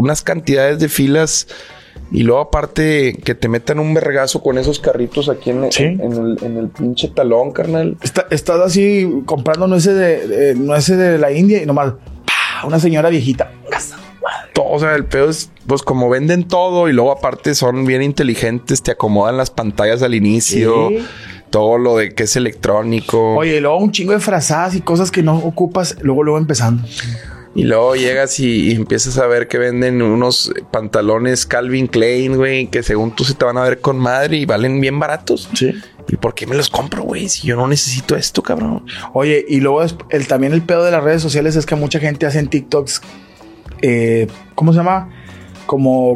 unas cantidades de filas y luego aparte que te metan un vergazo con esos carritos aquí en, ¿Sí? en, en, el, en el pinche talón, carnal. Está, estás así comprando nueces de, de, nueces de la India y nomás ¡pah! Una señora viejita. Todo, o sea, el pedo es, pues como venden todo y luego aparte son bien inteligentes, te acomodan las pantallas al inicio, Sí. todo lo de que es electrónico. Oye, y luego un chingo de frazadas y cosas que no ocupas, luego, luego empezando. Y luego llegas y, y empiezas a ver que venden unos pantalones Calvin Klein, güey, que según tú se te van a ver con madre y valen bien baratos. Sí. ¿Y por qué me los compro, güey? Si yo no necesito esto, cabrón. Oye, y luego es- el, también el pedo de las redes sociales es que mucha gente hace en TikToks, eh, ¿cómo se llama? Como,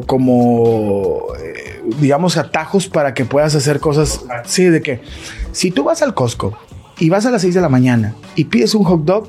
como, eh, digamos, atajos para que puedas hacer cosas. Sí, de que si tú vas al Costco y vas a las seis de la mañana y pides un hot dog,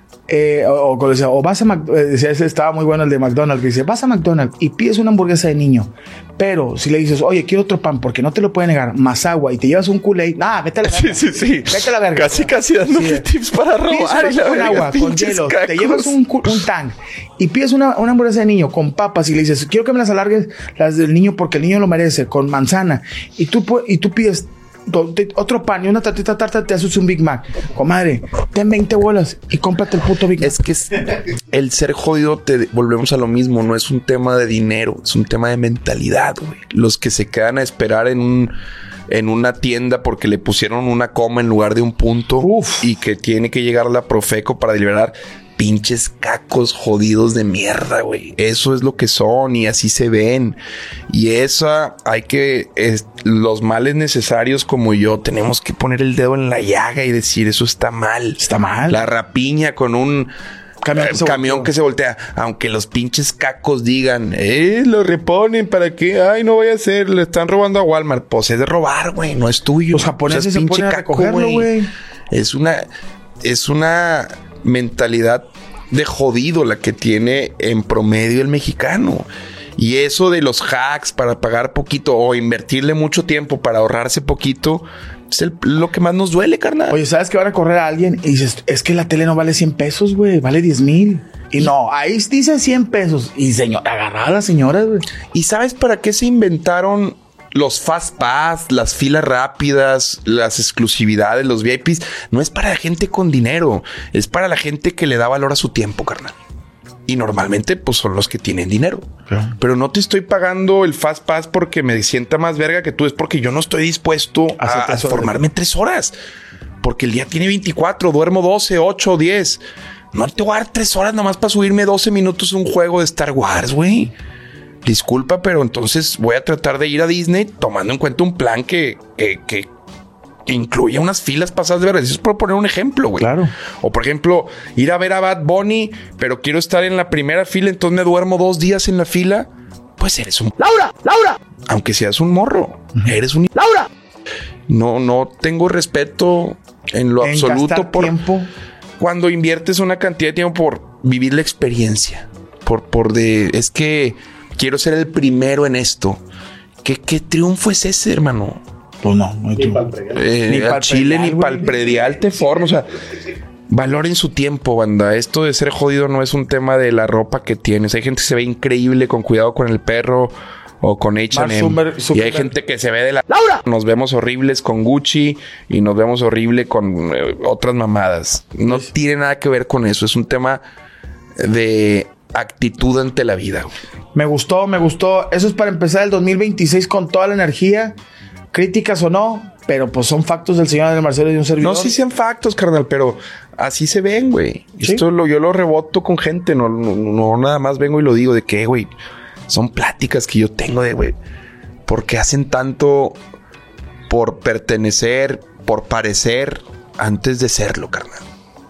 eh, o, o, decía, o vas a Mac- eh, decía, ese estaba muy bueno el de McDonald's, que dice, vas a McDonald's y pides una hamburguesa de niño, pero si le dices, oye, quiero otro pan porque no te lo puede negar, más agua y te llevas un Kool-Aid, ah, vete a la verga. Sí, sí, sí. Vete a la verga. Casi, casi dándome Sí. tips para Pides robar. un y la con verga, agua, con pinches hielo, te cacos. llevas un, cu- un tang y pides una, una hamburguesa de niño con papas y le dices, quiero que me las alargues las del niño porque el niño lo merece, con manzana, y tú, pu- y tú pides do- te- otro pan y una tartita tarta, te haces un Big Mac. Comadre, ten veinte bolas y cómprate el puto Big Mac. Es que es- el ser jodido, te volvemos a lo mismo. No es un tema de dinero, es un tema de mentalidad, güey. Los que se quedan a esperar en un en una tienda porque le pusieron una coma en lugar de un punto. Uf. Y que tiene que llegar la Profeco para liberar pinches cacos jodidos de mierda, güey. Eso es lo que son y así se ven. Y esa hay que... es- los males necesarios como yo tenemos que poner el dedo en la llaga y decir eso está mal. Está mal. La rapiña con un... Camión que eh, se camión volteó. que se voltea. Aunque los pinches cacos digan, eh, lo reponen, ¿para qué? Ay, no vaya a ser, le están robando a Walmart. Pues es de robar, güey, no es tuyo. Los japoneses O sea, es se pinche ponen a caco, recogerlo, güey. Es una, es una mentalidad de jodido la que tiene en promedio el mexicano. Y eso de los hacks para pagar poquito o invertirle mucho tiempo para ahorrarse poquito, es el- lo que más nos duele, carnal. Oye, ¿sabes que van a correr a alguien? Y dices, es que la tele no vale cien pesos, güey, vale diez mil. Y no, ahí dice cien pesos. Y señor, agarraba a las señoras, güey. ¿Y sabes para qué se inventaron los Fast Pass, las filas rápidas, las exclusividades, los V I Ps? No es para la gente con dinero, es para la gente que le da valor a su tiempo, carnal. Y normalmente, pues, son los que tienen dinero. Claro. Pero no te estoy pagando el Fast Pass porque me sienta más verga que tú. Es porque yo no estoy dispuesto Hace a, a tres horas. formarme tres horas. Porque el día tiene veinticuatro, duermo doce, ocho, diez. No te voy a dar tres horas nomás para subirme doce minutos a un juego de Star Wars, güey. Disculpa, pero entonces voy a tratar de ir a Disney tomando en cuenta un plan que, que, que incluye unas filas pasadas de verga. Eso es por poner un ejemplo, güey. Claro. O por ejemplo, ir a ver a Bad Bunny, pero quiero estar en la primera fila, entonces me duermo dos días en la fila. Pues eres un... ¡Laura! ¡Laura! Aunque seas un morro, eres un... ¡Laura! No, no tengo respeto en lo En absoluto gastar por... tiempo. Cuando inviertes una cantidad de tiempo por vivir la experiencia. Por, por de... Es que quiero ser el primero en esto. ¿Qué, qué triunfo es ese, hermano? Pues no, no hay Ni tú. pa'l predial. Eh, Ni a pa'l Chile predial, ni güey. para el predial te forma. O sea, valoren su tiempo, banda. Esto de ser jodido no es un tema de la ropa que tienes. Hay gente que se ve increíble con cuidado con el perro o con H and M. Zucker- Y hay Zuckerberg. gente que se ve de la... ¡Laura! Nos vemos horribles con Gucci y nos vemos horrible con eh, otras mamadas. No tiene nada que ver con eso. Es un tema de actitud ante la vida. güey. Me gustó, me gustó. Eso es para empezar el dos mil veintiséis con toda la energía. Críticas o no, pero pues son factos del señor Adel Marcelo y de un servidor. No sé si sean factos, carnal, pero así se ven, güey. ¿Sí? Esto lo, yo lo reboto con gente. No, no, no nada más vengo y lo digo de que, güey, son pláticas que yo tengo de, güey, porque hacen tanto por pertenecer, por parecer, antes de serlo, carnal.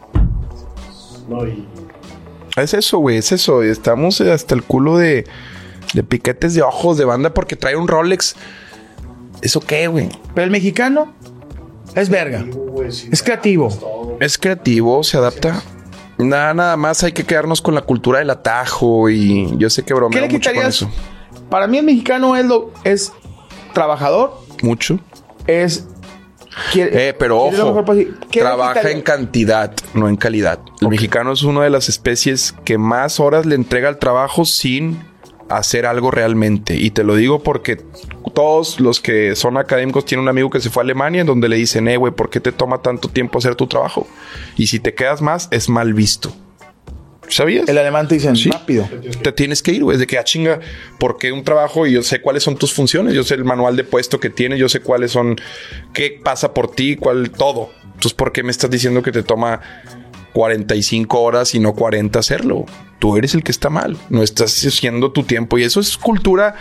No, y Es eso, güey, es eso. Estamos hasta el culo de, de piquetes de ojos de banda porque trae un Rolex. ¿Eso qué, güey? Pero el mexicano es verga. güey, sí, Es creativo. todo. Es creativo, se adapta. Nada, nada más hay que quedarnos con la cultura del atajo y yo sé que ¿Qué bromeo le mucho con quitarías? eso. Para mí el mexicano es, lo, es trabajador, Mucho. es... quiere- Eh, pero quiere lo ojo, mejor para sí. ¿Qué le trabaja quitaría? en cantidad, no en calidad. El Ok. mexicano es una de las especies que más horas le entrega al trabajo sin hacer algo realmente. Y te lo digo porque todos los que son académicos tienen un amigo que se fue a Alemania en donde le dicen, eh, güey, ¿por qué te toma tanto tiempo hacer tu trabajo? Y si te quedas más, es mal visto. ¿Sabías? El alemán te dicen, sí, rápido. Te tienes que ir, güey. Es de que, ah, chinga, porque un trabajo y yo sé cuáles son tus funciones. Yo sé el manual de puesto que tienes. Yo sé cuáles son, qué pasa por ti, cuál, todo. Entonces, ¿por qué me estás diciendo que te toma cuarenta y cinco horas y no cuarenta hacerlo? Tú eres el que está mal. No estás haciendo tu tiempo. Y eso es cultura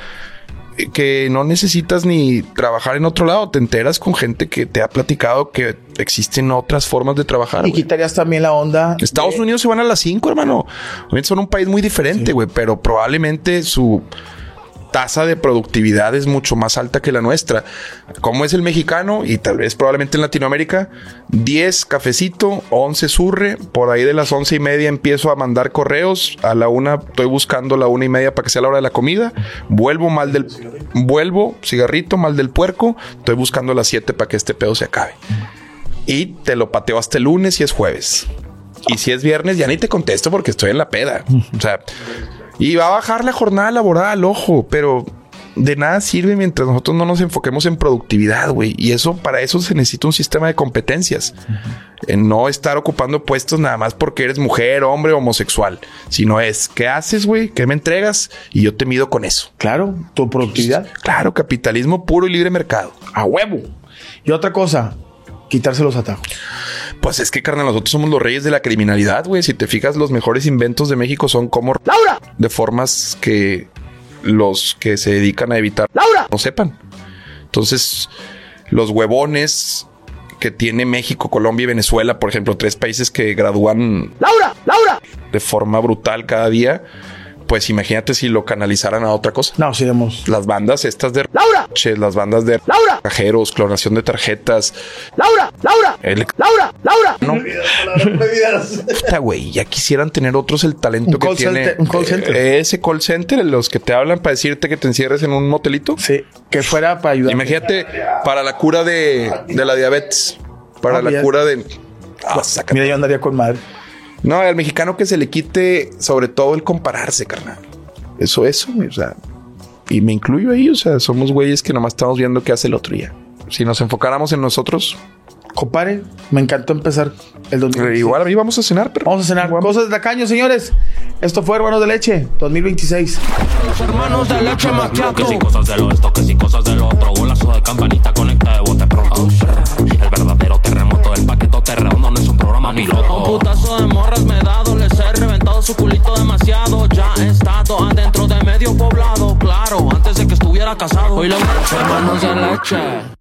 que no necesitas ni trabajar en otro lado. Te enteras con gente que te ha platicado que existen otras formas de trabajar. Y wey. quitarías también la onda. Estados de... Unidos se van a las cinco, hermano. Obviamente son un país muy diferente, güey, sí. Pero probablemente su tasa de productividad es mucho más alta que la nuestra. ¿Cómo es el mexicano? Y tal vez probablemente en Latinoamérica, diez cafecito, once surre, por ahí de las once y media empiezo a mandar correos, a la una estoy buscando la una y media para que sea la hora de la comida, vuelvo mal del, vuelvo, cigarrito, mal del puerco, estoy buscando a las siete para que este pedo se acabe. Y te lo pateo hasta el lunes y es jueves. Y si es viernes ya ni te contesto porque estoy en la peda. O sea... Y va a bajar la jornada laboral, ojo, pero de nada sirve mientras nosotros no nos enfoquemos en productividad, güey. Y eso, para eso se necesita un sistema de competencias. Uh-huh. En no estar ocupando puestos nada más porque eres mujer, hombre, homosexual. Sino es, ¿qué haces, güey? ¿Qué me entregas? Y yo te mido con eso. Claro, tu productividad. Claro, capitalismo puro y libre mercado. A huevo. Y otra cosa, quitarse los atajos. Pues es que, carnal, nosotros somos los reyes de la criminalidad, güey. Si te fijas, los mejores inventos de México son como... ¡Laura! De formas que los que se dedican a evitar... ¡Laura! No sepan. Entonces, los huevones que tiene México, Colombia y Venezuela, por ejemplo, tres países que gradúan... ¡Laura! ¡Laura! De forma brutal cada día... Pues imagínate si lo canalizaran a otra cosa. No, si demos... Las bandas estas de... ¡Laura! Las bandas de... ¡Laura! Cajeros, clonación de tarjetas. ¡Laura! ¡Laura! El... ¡Laura! ¡Laura! No. Puta, güey. Ya quisieran tener otros el talento un que call tiene... Center, un call center. Eh, ese call center, los que te hablan para decirte que te encierres en un motelito. Sí. Que fuera para ayudar. Imagínate, para la cura de, de la diabetes. Para no, la ya. cura de... Ah, mira, yo andaría con madre. No, al mexicano que se le quite sobre todo el compararse, carnal. Eso, eso, o sea, y me incluyo ahí, o sea, somos güeyes que nomás estamos viendo qué hace el otro día. Si nos enfocáramos en nosotros... Compare, me encantó empezar el dos mil veintiséis. Igual a mí vamos a cenar, pero... Vamos a cenar. Vamos. Cosas de tacaño, señores. Esto fue Hermanos de Leche dos mil veintiséis. Los hermanos de leche maquiato. Que si cosas de lo esto, que si cosas de lo otro. Golazo de campanita, conecta de bote pronto. El verdadero terremoto, el paquetote redondo no es un programa piloto. Un putazo de morras me he dado, les he reventado su culito demasiado. Ya he estado adentro de medio poblado, claro, antes de que estuviera casado. Hoy los hermanos de leche.